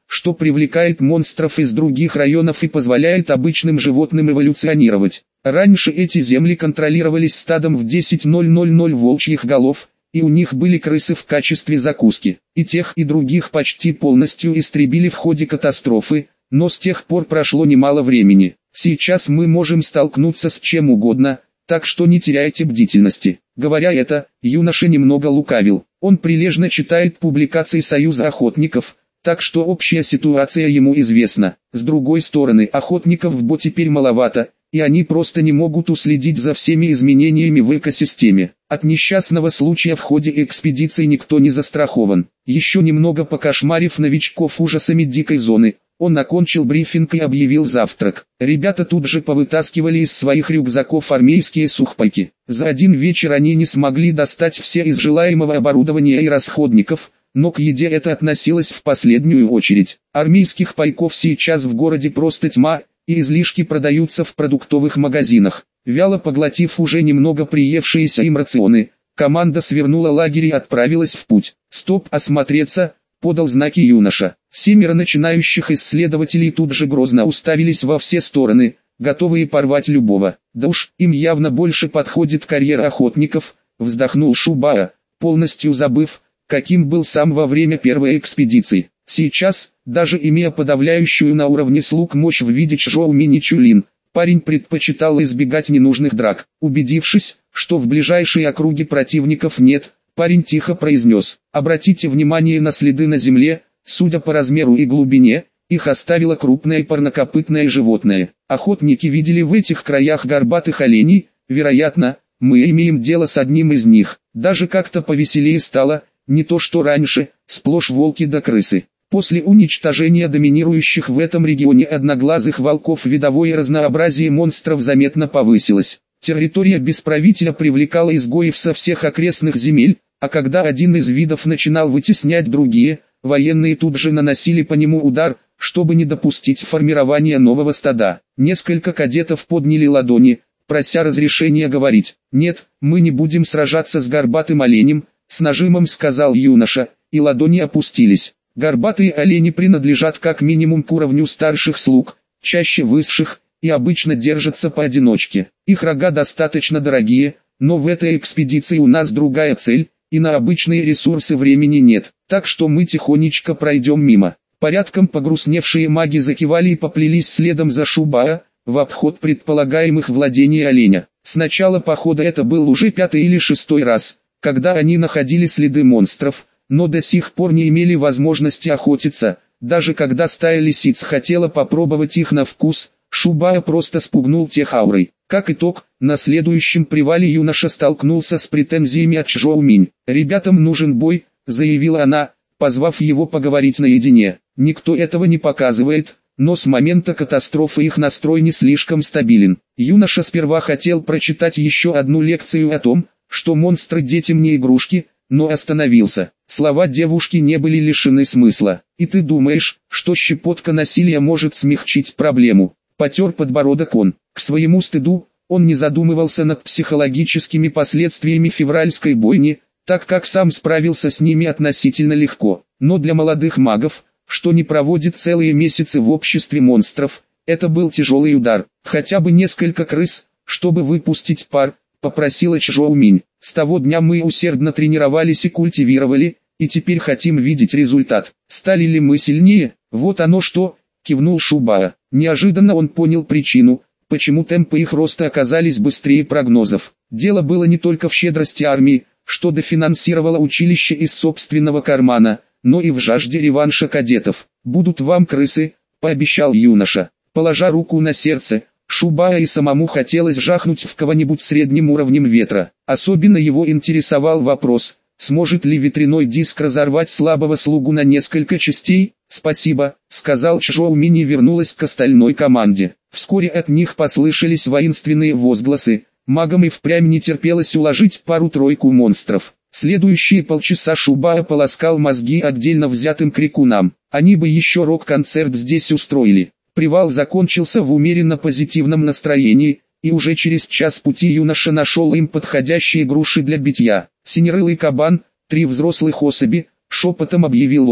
что привлекает монстров из других районов и позволяет обычным животным эволюционировать. Раньше эти земли контролировались стадом в десять тысяч волчьих голов, и у них были крысы в качестве закуски. И тех и других почти полностью истребили в ходе катастрофы, но с тех пор прошло немало времени. Сейчас мы можем столкнуться с чем угодно, так что не теряйте бдительности. Говоря это, юноша немного лукавил. Он прилежно читает публикации Союза охотников, так что общая ситуация ему известна. С другой стороны, охотников в Бо теперь маловато, и они просто не могут уследить за всеми изменениями в экосистеме. От несчастного случая в ходе экспедиции никто не застрахован. Еще немного покошмарив новичков ужасами дикой зоны, он окончил брифинг и объявил завтрак. Ребята тут же повытаскивали из своих рюкзаков армейские сухпайки. За один вечер они не смогли достать все из желаемого оборудования и расходников, но к еде это относилось в последнюю очередь. Армейских пайков сейчас в городе просто тьма, и излишки продаются в продуктовых магазинах. Вяло поглотив уже немного приевшиеся им рационы, команда свернула лагерь и отправилась в путь. «Стоп, осмотреться!» — подал знаки юноша. Семеро начинающих исследователей тут же грозно уставились во все стороны, готовые порвать любого. «Да уж, им явно больше подходит карьера охотников», — вздохнул Шубара, полностью забыв, каким был сам во время первой экспедиции. Сейчас, даже имея подавляющую на уровне слуг мощь в виде Чжоу Мини Чулин, парень предпочитал избегать ненужных драк. Убедившись, что в ближайшей округе противников нет, парень тихо произнес: «Обратите внимание на следы на земле, судя по размеру и глубине, их оставило крупное парнокопытное животное. Охотники видели в этих краях горбатых оленей, вероятно, мы имеем дело с одним из них. Даже как-то повеселее стало, не то что раньше, сплошь волки да крысы». После уничтожения доминирующих в этом регионе одноглазых волков видовое разнообразие монстров заметно повысилось. Территория без правителя привлекала изгоев со всех окрестных земель, а когда один из видов начинал вытеснять другие, военные тут же наносили по нему удар, чтобы не допустить формирования нового стада. Несколько кадетов подняли ладони, прося разрешения говорить. «Нет, мы не будем сражаться с горбатым оленем», — с нажимом сказал юноша, и ладони опустились. Горбатые олени принадлежат как минимум к уровню старших слуг, чаще высших, и обычно держатся поодиночке. Их рога достаточно дорогие, но в этой экспедиции у нас другая цель, и на обычные ресурсы времени нет, так что мы тихонечко пройдем мимо. Порядком погрустневшие маги закивали и поплелись следом за Шубара, в обход предполагаемых владений оленя. С начала похода это был уже пятый или шестой раз, когда они находили следы монстров, но до сих пор не имели возможности охотиться. Даже когда стая лисиц хотела попробовать их на вкус, Шубара просто спугнул тех аурой. Как итог, на следующем привале юноша столкнулся с претензиями от Чжоу Минь. «Ребятам нужен бой», — заявила она, позвав его поговорить наедине. Никто этого не показывает, но с момента катастрофы их настрой не слишком стабилен. Юноша сперва хотел прочитать еще одну лекцию о том, что монстры детям не игрушки, но остановился. Слова девушки не были лишены смысла. «И ты думаешь, что щепотка насилия может смягчить проблему?» Потер подбородок он. К своему стыду, он не задумывался над психологическими последствиями февральской бойни, так как сам справился с ними относительно легко. Но для молодых магов, что не проводит целые месяцы в обществе монстров, это был тяжелый удар. «Хотя бы несколько крыс, чтобы выпустить пар», — попросила Чжоу Минь. «С того дня мы усердно тренировались и культивировали, и теперь хотим видеть результат. Стали ли мы сильнее? Вот оно что», — кивнул Шубара. Неожиданно он понял причину, почему темпы их роста оказались быстрее прогнозов. Дело было не только в щедрости армии, что дофинансировало училище из собственного кармана, но и в жажде реванша кадетов. «Будут вам крысы», — пообещал юноша. Положа руку на сердце, Шубара и самому хотелось жахнуть в кого-нибудь средним уровнем ветра. Особенно его интересовал вопрос, сможет ли ветряной диск разорвать слабого слугу на несколько частей. «Спасибо», — сказал Чжоу Минь и вернулась к остальной команде. Вскоре от них послышались воинственные возгласы. Магам и впрямь не терпелось уложить пару-тройку монстров. Следующие полчаса Шубара полоскал мозги отдельно взятым крикунам. Они бы еще рок-концерт здесь устроили. Привал закончился в умеренно позитивном настроении, и уже через час пути юноша нашел им подходящие груши для битья. «Синерылый кабан, три взрослых особи», — шепотом объявил он,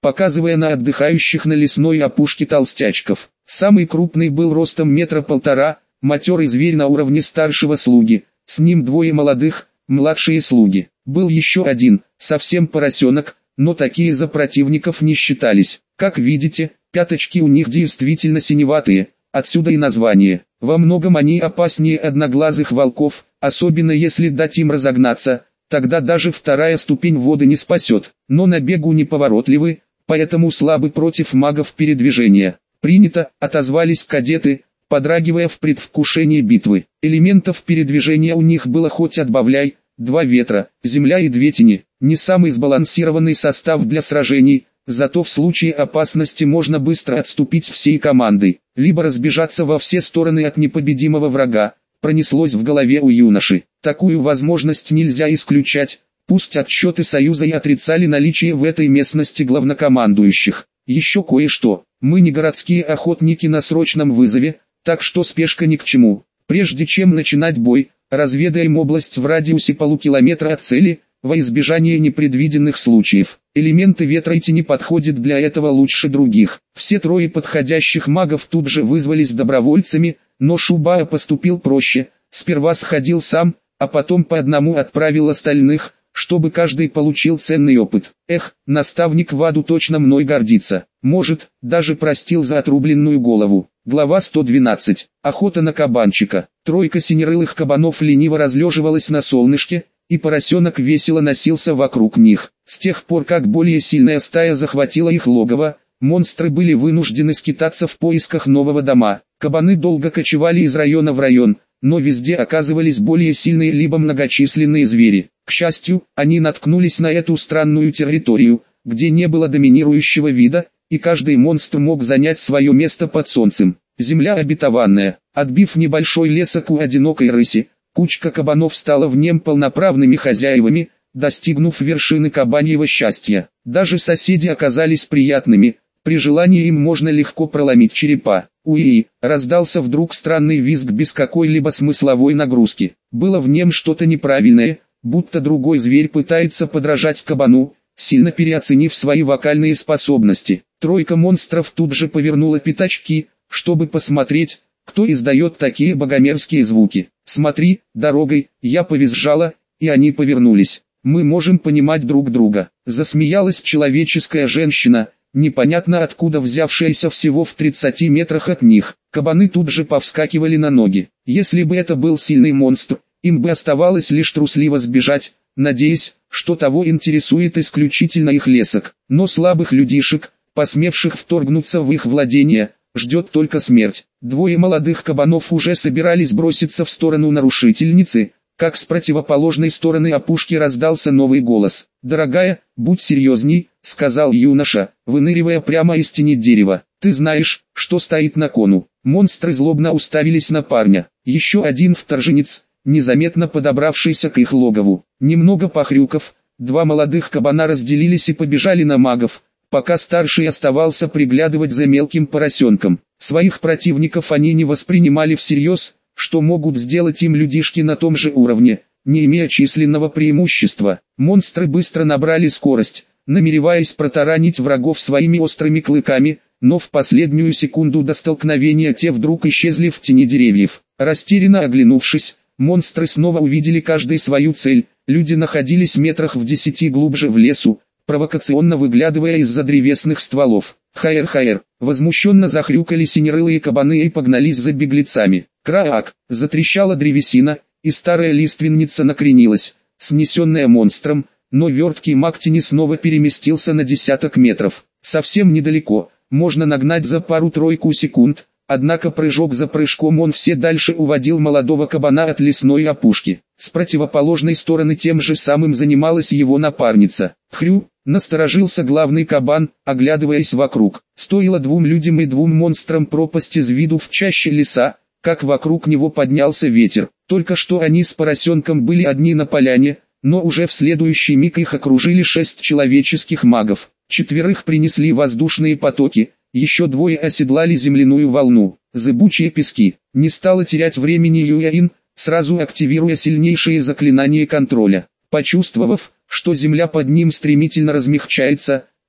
показывая на отдыхающих на лесной опушке толстячков. Самый крупный был ростом метра полтора, матерый зверь на уровне старшего слуги, с ним двое молодых, младшие слуги. Был еще один, совсем поросенок, но такие за противников не считались. Как видите, пяточки у них действительно синеватые, отсюда и название. Во многом они опаснее одноглазых волков, особенно если дать им разогнаться, тогда даже вторая ступень воды не спасет. Но на бегу неповоротливы, поэтому слабы против магов передвижения. Принято, отозвались кадеты, подрагивая в предвкушении битвы. Элементов передвижения у них было хоть отбавляй, два ветра, земля и две тени. Не самый сбалансированный состав для сражений, зато в случае опасности можно быстро отступить всей командой, либо разбежаться во все стороны от непобедимого врага. Пронеслось в голове у юноши. Такую возможность нельзя исключать, пусть отчеты Союза и отрицали наличие в этой местности главнокомандующих. Еще кое-что, мы не городские охотники на срочном вызове, так что спешка ни к чему. Прежде чем начинать бой, разведаем область в радиусе полукилометра от цели, во избежание непредвиденных случаев. Элементы ветра и тени подходят для этого лучше других. Все трое подходящих магов тут же вызвались добровольцами, но Шубая поступил проще, сперва сходил сам, а потом по одному отправил остальных, чтобы каждый получил ценный опыт. Эх, наставник в аду точно мной гордится, может, даже простил за отрубленную голову. Глава сто двенадцать. Охота на кабанчика. Тройка синерылых кабанов лениво разлеживалась на солнышке, и поросенок весело носился вокруг них. С тех пор как более сильная стая захватила их логово, монстры были вынуждены скитаться в поисках нового дома. Кабаны долго кочевали из района в район, но везде оказывались более сильные либо многочисленные звери. К счастью, они наткнулись на эту странную территорию, где не было доминирующего вида, и каждый монстр мог занять свое место под солнцем. Земля обетованная. Отбив небольшой лесок у одинокой рыси, кучка кабанов стала в нем полноправными хозяевами, достигнув вершины кабаньего счастья. Даже соседи оказались приятными, при желании им можно легко проломить черепа. Уи, раздался вдруг странный визг без какой-либо смысловой нагрузки. Было в нем что-то неправильное, будто другой зверь пытается подражать кабану, сильно переоценив свои вокальные способности. Тройка монстров тут же повернула пятачки, чтобы посмотреть, кто издает такие богомерзкие звуки. «Смотри, дорогой», я повизжала, и они повернулись. «Мы можем понимать друг друга», засмеялась человеческая женщина, непонятно откуда взявшаяся всего в тридцати метрах от них. Кабаны тут же повскакивали на ноги. Если бы это был сильный монстр, им бы оставалось лишь трусливо сбежать, надеясь, что того интересует исключительно их лесок. Но слабых людишек, посмевших вторгнуться в их владение, ждет только смерть. Двое молодых кабанов уже собирались броситься в сторону нарушительницы, как с противоположной стороны опушки раздался новый голос. «Дорогая, будь серьезней», — сказал юноша, выныривая прямо из тени дерева. «Ты знаешь, что стоит на кону». Монстры злобно уставились на парня. Еще один вторженец, незаметно подобравшийся к их логову. Немного похрюков, два молодых кабана разделились и побежали на магов, пока старший оставался приглядывать за мелким поросенком. Своих противников они не воспринимали всерьез, что могут сделать им людишки на том же уровне, не имея численного преимущества. Монстры быстро набрали скорость, намереваясь протаранить врагов своими острыми клыками, но в последнюю секунду до столкновения те вдруг исчезли в тени деревьев. Растерянно оглянувшись, монстры снова увидели каждый свою цель. Люди находились метрах в десяти глубже в лесу, провокационно выглядывая из-за древесных стволов. «Хаэр-хаэр!» Возмущенно захрюкали синерылые кабаны и погнались за беглецами. «Краак!» Затрещала древесина, и старая лиственница накренилась, снесенная монстром, но верткий маг тени снова переместился на десяток метров. Совсем недалеко, можно нагнать за пару-тройку секунд, однако прыжок за прыжком он все дальше уводил молодого кабана от лесной опушки. С противоположной стороны тем же самым занималась его напарница. «Хрю!» Насторожился главный кабан, оглядываясь вокруг. Стоило двум людям и двум монстрам пропасть из виду в чаще леса, как вокруг него поднялся ветер. Только что они с поросенком были одни на поляне, но уже в следующий миг их окружили шесть человеческих магов. Четверых принесли воздушные потоки, еще двое оседлали земляную волну. Зыбучие пески. Не стало терять времени Юэин, сразу активируя сильнейшие заклинания контроля. Почувствовав, что земля под ним стремительно размягчается,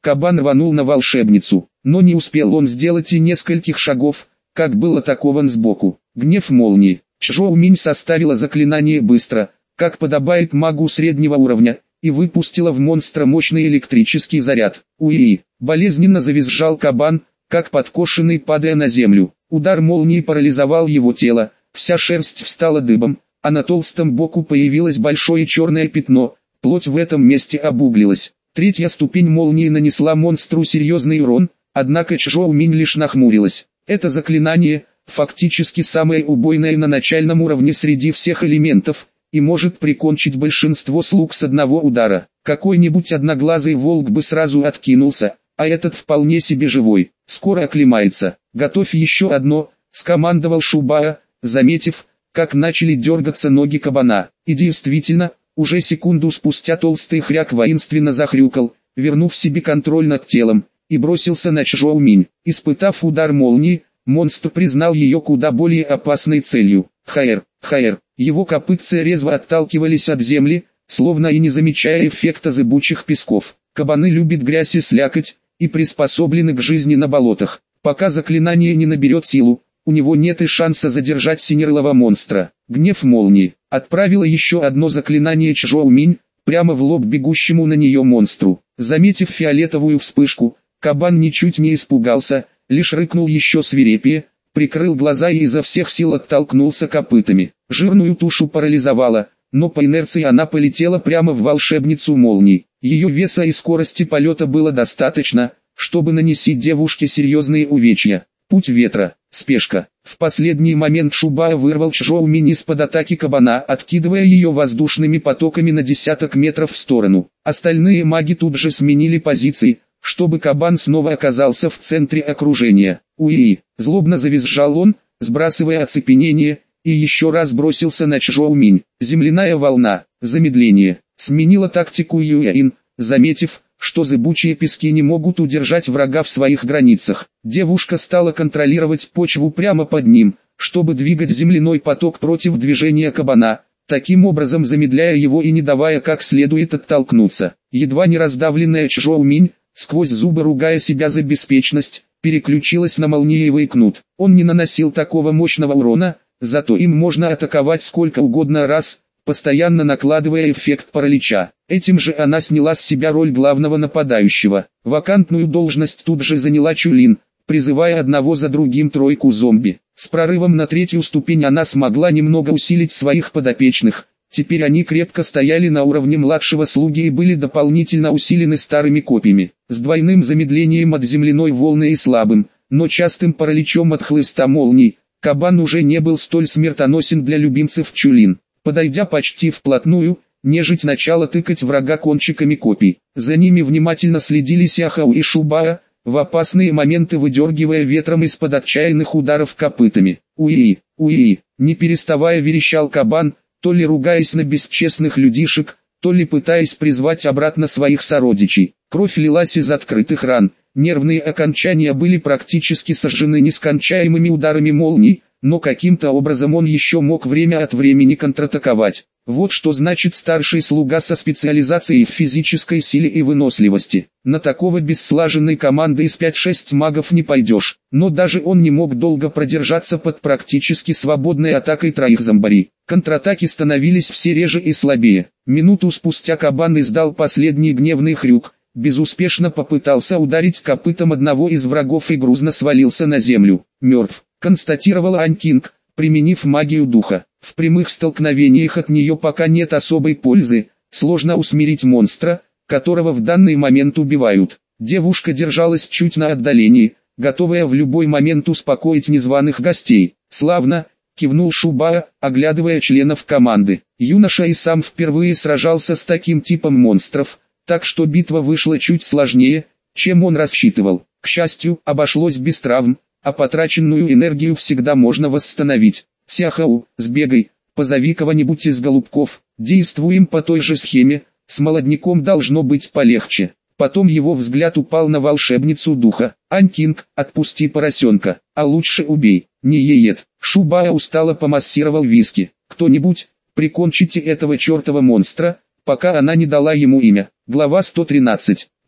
Кабан рванул на волшебницу, но не успел он сделать и нескольких шагов, как был атакован сбоку. Гнев молнии. Чжоу Минь составила заклинание быстро, как подобает магу среднего уровня, и выпустила в монстра мощный электрический заряд. Уи! Болезненно завизжал кабан, как подкошенный, падая на землю. Удар молнии парализовал его тело, вся шерсть встала дыбом, а на толстом боку появилось большое черное пятно, плоть в этом месте обуглилась. Третья ступень молнии нанесла монстру серьезный урон, однако Чжоу Минь лишь нахмурилась. Это заклинание, фактически самое убойное на начальном уровне среди всех элементов, и может прикончить большинство слуг с одного удара. Какой-нибудь одноглазый волк бы сразу откинулся, а этот вполне себе живой. Скоро оклемается. Готовь еще одно, скомандовал Шубая, заметив, как начали дергаться ноги кабана. И действительно, уже секунду спустя толстый хряк воинственно захрюкал, вернув себе контроль над телом, и бросился на Чжоу Минь. Испытав удар молнии, монстр признал ее куда более опасной целью. Хаэр, хаэр, его копытцы резво отталкивались от земли, словно и не замечая эффекта зыбучих песков. Кабаны любят грязь и слякоть, и приспособлены к жизни на болотах. Пока заклинание не наберет силу, у него нет и шанса задержать синерлого монстра. Гнев молнии отправила еще одно заклинание Чжоу Минь, прямо в лоб бегущему на нее монстру. Заметив фиолетовую вспышку, кабан ничуть не испугался, лишь рыкнул еще свирепее, прикрыл глаза и изо всех сил оттолкнулся копытами. Жирную тушу парализовала, но по инерции она полетела прямо в волшебницу молний. Ее веса и скорости полета было достаточно, чтобы нанести девушке серьезные увечья. Путь ветра, спешка. В последний момент Шубая вырвал Чжоу Минь из-под атаки кабана, откидывая ее воздушными потоками на десяток метров в сторону. Остальные маги тут же сменили позиции, чтобы кабан снова оказался в центре окружения. Уи! Злобно завизжал он, сбрасывая оцепенение, и еще раз бросился на Чжоу Минь. Земляная волна, замедление, сменила тактику Юэин, заметив, что зыбучие пески не могут удержать врага в своих границах. Девушка стала контролировать почву прямо под ним, чтобы двигать земляной поток против движения кабана, таким образом замедляя его и не давая как следует оттолкнуться. Едва не раздавленная Чжоу Минь, сквозь зубы ругая себя за беспечность, переключилась на молниевый кнут. Он не наносил такого мощного урона, зато им можно атаковать сколько угодно раз, постоянно накладывая эффект паралича. Этим же она сняла с себя роль главного нападающего. Вакантную должность тут же заняла Чулин, призывая одного за другим тройку зомби. С прорывом на третью ступень она смогла немного усилить своих подопечных. Теперь они крепко стояли на уровне младшего слуги и были дополнительно усилены старыми копьями. С двойным замедлением от земляной волны и слабым, но частым параличом от хлыста молний, кабан уже не был столь смертоносен для любимцев Чулин. Подойдя почти вплотную, нежить начала тыкать врага кончиками копий. За ними внимательно следили Сяхау и Шубая, в опасные моменты выдергивая ветром из-под отчаянных ударов копытами. Уи, уи, не переставая верещал кабан, то ли ругаясь на бесчестных людишек, то ли пытаясь призвать обратно своих сородичей. Кровь лилась из открытых ран, нервные окончания были практически сожжены нескончаемыми ударами молний, но каким-то образом он еще мог время от времени контратаковать. Вот что значит старший слуга со специализацией в физической силе и выносливости. На такого без слаженной команды из пяти-шести магов не пойдешь. Но даже он не мог долго продержаться под практически свободной атакой троих зомбарей. Контратаки становились все реже и слабее. Минуту спустя кабан издал последний гневный хрюк, безуспешно попытался ударить копытом одного из врагов и грузно свалился на землю. Мертв, констатировала Анькинг, применив магию духа. В прямых столкновениях от нее пока нет особой пользы, сложно усмирить монстра, которого в данный момент убивают. Девушка держалась чуть на отдалении, готовая в любой момент успокоить незваных гостей. «Славно!» — кивнул Шубая, оглядывая членов команды. Юноша и сам впервые сражался с таким типом монстров, так что битва вышла чуть сложнее, чем он рассчитывал. К счастью, обошлось без травм, а потраченную энергию всегда можно восстановить. «Сяхау, сбегай, позови кого-нибудь из голубков, действуем по той же схеме, с молодняком должно быть полегче». Потом его взгляд упал на волшебницу духа. «Анькинг, отпусти поросенка, а лучше убей, не еет». Шубая устало помассировал виски. «Кто-нибудь, прикончите этого чертова монстра, пока она не дала ему имя». Глава сто тринадцать.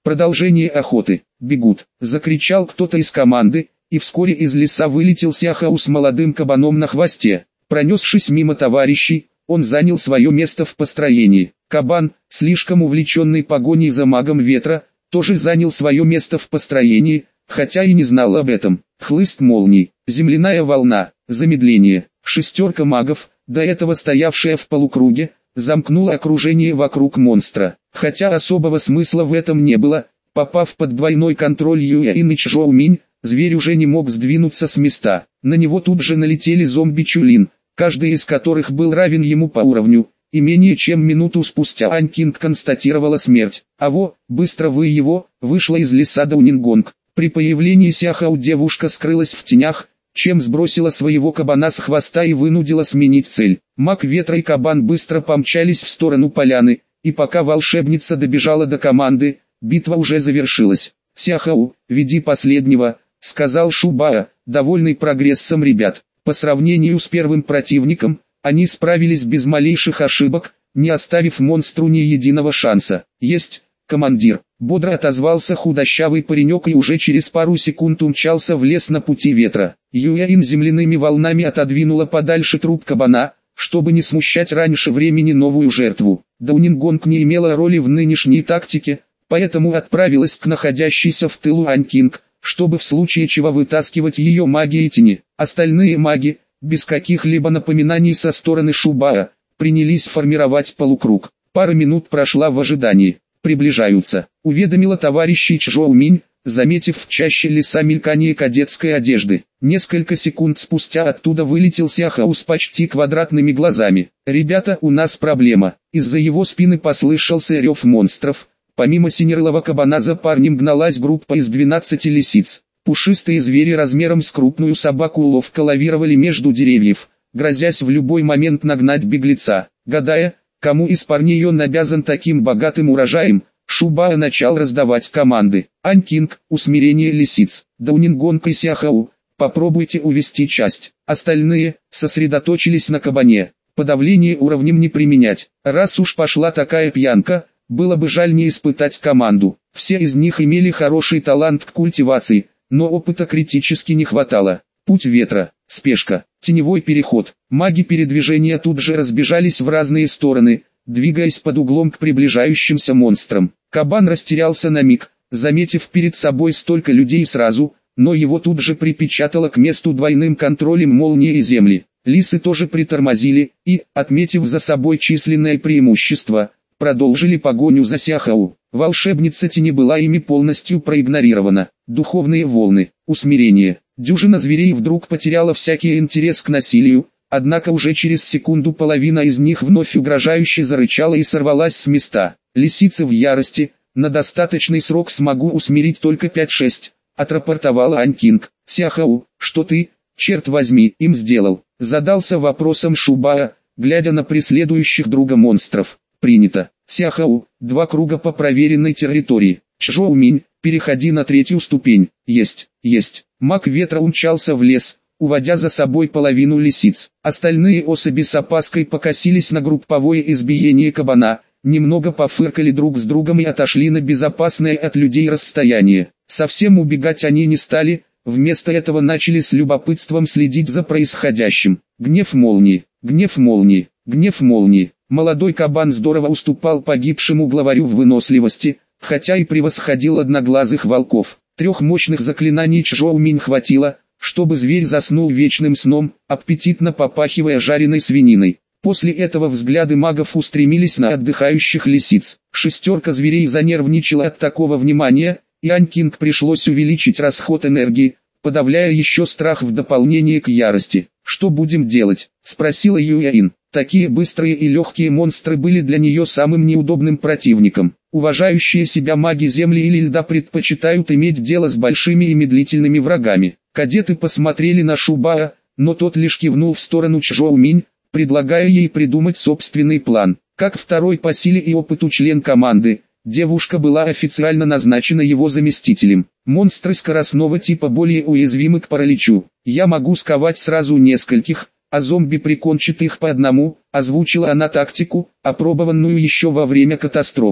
Продолжение охоты. Бегут. Закричал кто-то из команды, и вскоре из леса вылетел Сяхау с молодым кабаном на хвосте. Пронесшись мимо товарищей, он занял свое место в построении. Кабан, слишком увлеченный погоней за магом ветра, тоже занял свое место в построении, хотя и не знал об этом. Хлыст молний, земляная волна, замедление. Шестерка магов, до этого стоявшая в полукруге, замкнула окружение вокруг монстра. Хотя особого смысла в этом не было, попав под двойной контроль Юэин и Чжоуминь, зверь уже не мог сдвинуться с места. На него тут же налетели зомби-чулин, каждый из которых был равен ему по уровню, и менее чем минуту спустя Ань Кинг констатировала смерть. «Аво, быстро вы его!» Вышла из леса Даунингонг. При появлении Сяхау девушка скрылась в тенях, чем сбросила своего кабана с хвоста и вынудила сменить цель. Маг ветра и кабан быстро помчались в сторону поляны, и пока волшебница добежала до команды, битва уже завершилась. «Сяхау, веди последнего», — сказал Шубаа, довольный прогрессом ребят. По сравнению с первым противником, они справились без малейших ошибок, не оставив монстру ни единого шанса. «Есть, командир», — бодро отозвался худощавый паренек и уже через пару секунд умчался в лес на пути ветра. Юэин земляными волнами отодвинула подальше труп кабана, чтобы не смущать раньше времени новую жертву. Даунингонг не имела роли в нынешней тактике, поэтому отправилась к находящейся в тылу Ань Кинг, чтобы в случае чего вытаскивать ее магией тени. Остальные маги, без каких-либо напоминаний со стороны Шубаа, принялись формировать полукруг. Пара минут прошла в ожидании. «Приближаются», — уведомила товарищей Чжоуминь, заметив в чаще леса мелькание кадетской одежды. Несколько секунд спустя оттуда вылетел Сяхау с почти квадратными глазами. «Ребята, у нас проблема». Из-за его спины послышался рев монстров. Помимо синерлого кабана за парнем гналась группа из двенадцати лисиц. Пушистые звери размером с крупную собаку ловко лавировали между деревьев, грозясь в любой момент нагнать беглеца. Гадая, кому из парней он обязан таким богатым урожаем, Шубаа начал раздавать команды. «Ань Кинг, усмирение лисиц, Даунингонг и Сяхау, попробуйте увести часть». Остальные сосредоточились на кабане. Подавление уровнем не применять. Раз уж пошла такая пьянка, было бы жаль не испытать команду. Все из них имели хороший талант к культивации, но опыта критически не хватало. Путь ветра, спешка, теневой переход. Маги передвижения тут же разбежались в разные стороны, двигаясь под углом к приближающимся монстрам. Кабан растерялся на миг, заметив перед собой столько людей сразу, но его тут же припечатало к месту двойным контролем молнии и земли. Лисы тоже притормозили и, отметив за собой численное преимущество, продолжили погоню за Сяхау. Волшебница тени была ими полностью проигнорирована. Духовные волны, усмирение. Дюжина зверей вдруг потеряла всякий интерес к насилию, однако уже через секунду половина из них вновь угрожающе зарычала и сорвалась с места. Лисицы в ярости, на достаточный срок смогу усмирить только пять-шесть, отрапортовала Ань Кинг. «Сяхау, что ты, черт возьми, им сделал?» Задался вопросом Шубаа, глядя на преследующих друга монстров. «Принято. Сяхау, два круга по проверенной территории. Чжоуминь, переходи на третью ступень». «Есть, есть». Маг ветра умчался в лес, уводя за собой половину лисиц. Остальные особи с опаской покосились на групповое избиение кабана, немного пофыркали друг с другом и отошли на безопасное от людей расстояние. Совсем убегать они не стали, вместо этого начали с любопытством следить за происходящим. Гнев молнии, гнев молнии, гнев молнии. Молодой кабан здорово уступал погибшему главарю в выносливости, хотя и превосходил одноглазых волков. Трех мощных заклинаний Чжоуминь хватило, чтобы зверь заснул вечным сном, аппетитно попахивая жареной свининой. После этого взгляды магов устремились на отдыхающих лисиц. Шестерка зверей занервничала от такого внимания, и Ань Кинг пришлось увеличить расход энергии, подавляя еще страх в дополнение к ярости. «Что будем делать?» – спросила Юэин. Такие быстрые и легкие монстры были для нее самым неудобным противником. Уважающие себя маги земли или льда предпочитают иметь дело с большими и медлительными врагами. Кадеты посмотрели на Шубаа, но тот лишь кивнул в сторону Чжоуминь, предлагая ей придумать собственный план. Как второй по силе и опыту член команды, девушка была официально назначена его заместителем. Монстры скоростного типа более уязвимы к параличу. «Я могу сковать сразу нескольких, а зомби прикончит их по одному», озвучила она тактику, опробованную еще во время катастрофы.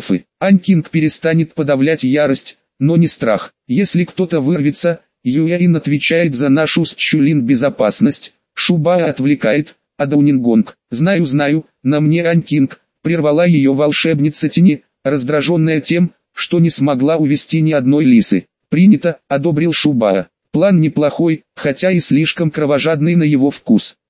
Анькинг перестанет подавлять ярость, но не страх. Если кто-то вырвется, Юэин отвечает за нашу с Чулин безопасность. Шубаа отвлекает, а Даунингонг, знаю знаю, на мне Анькинг, прервала ее волшебница тени, раздраженная тем, что не смогла увести ни одной лисы. Принято, одобрил Шубаа. План неплохой, хотя и слишком кровожадный на его вкус.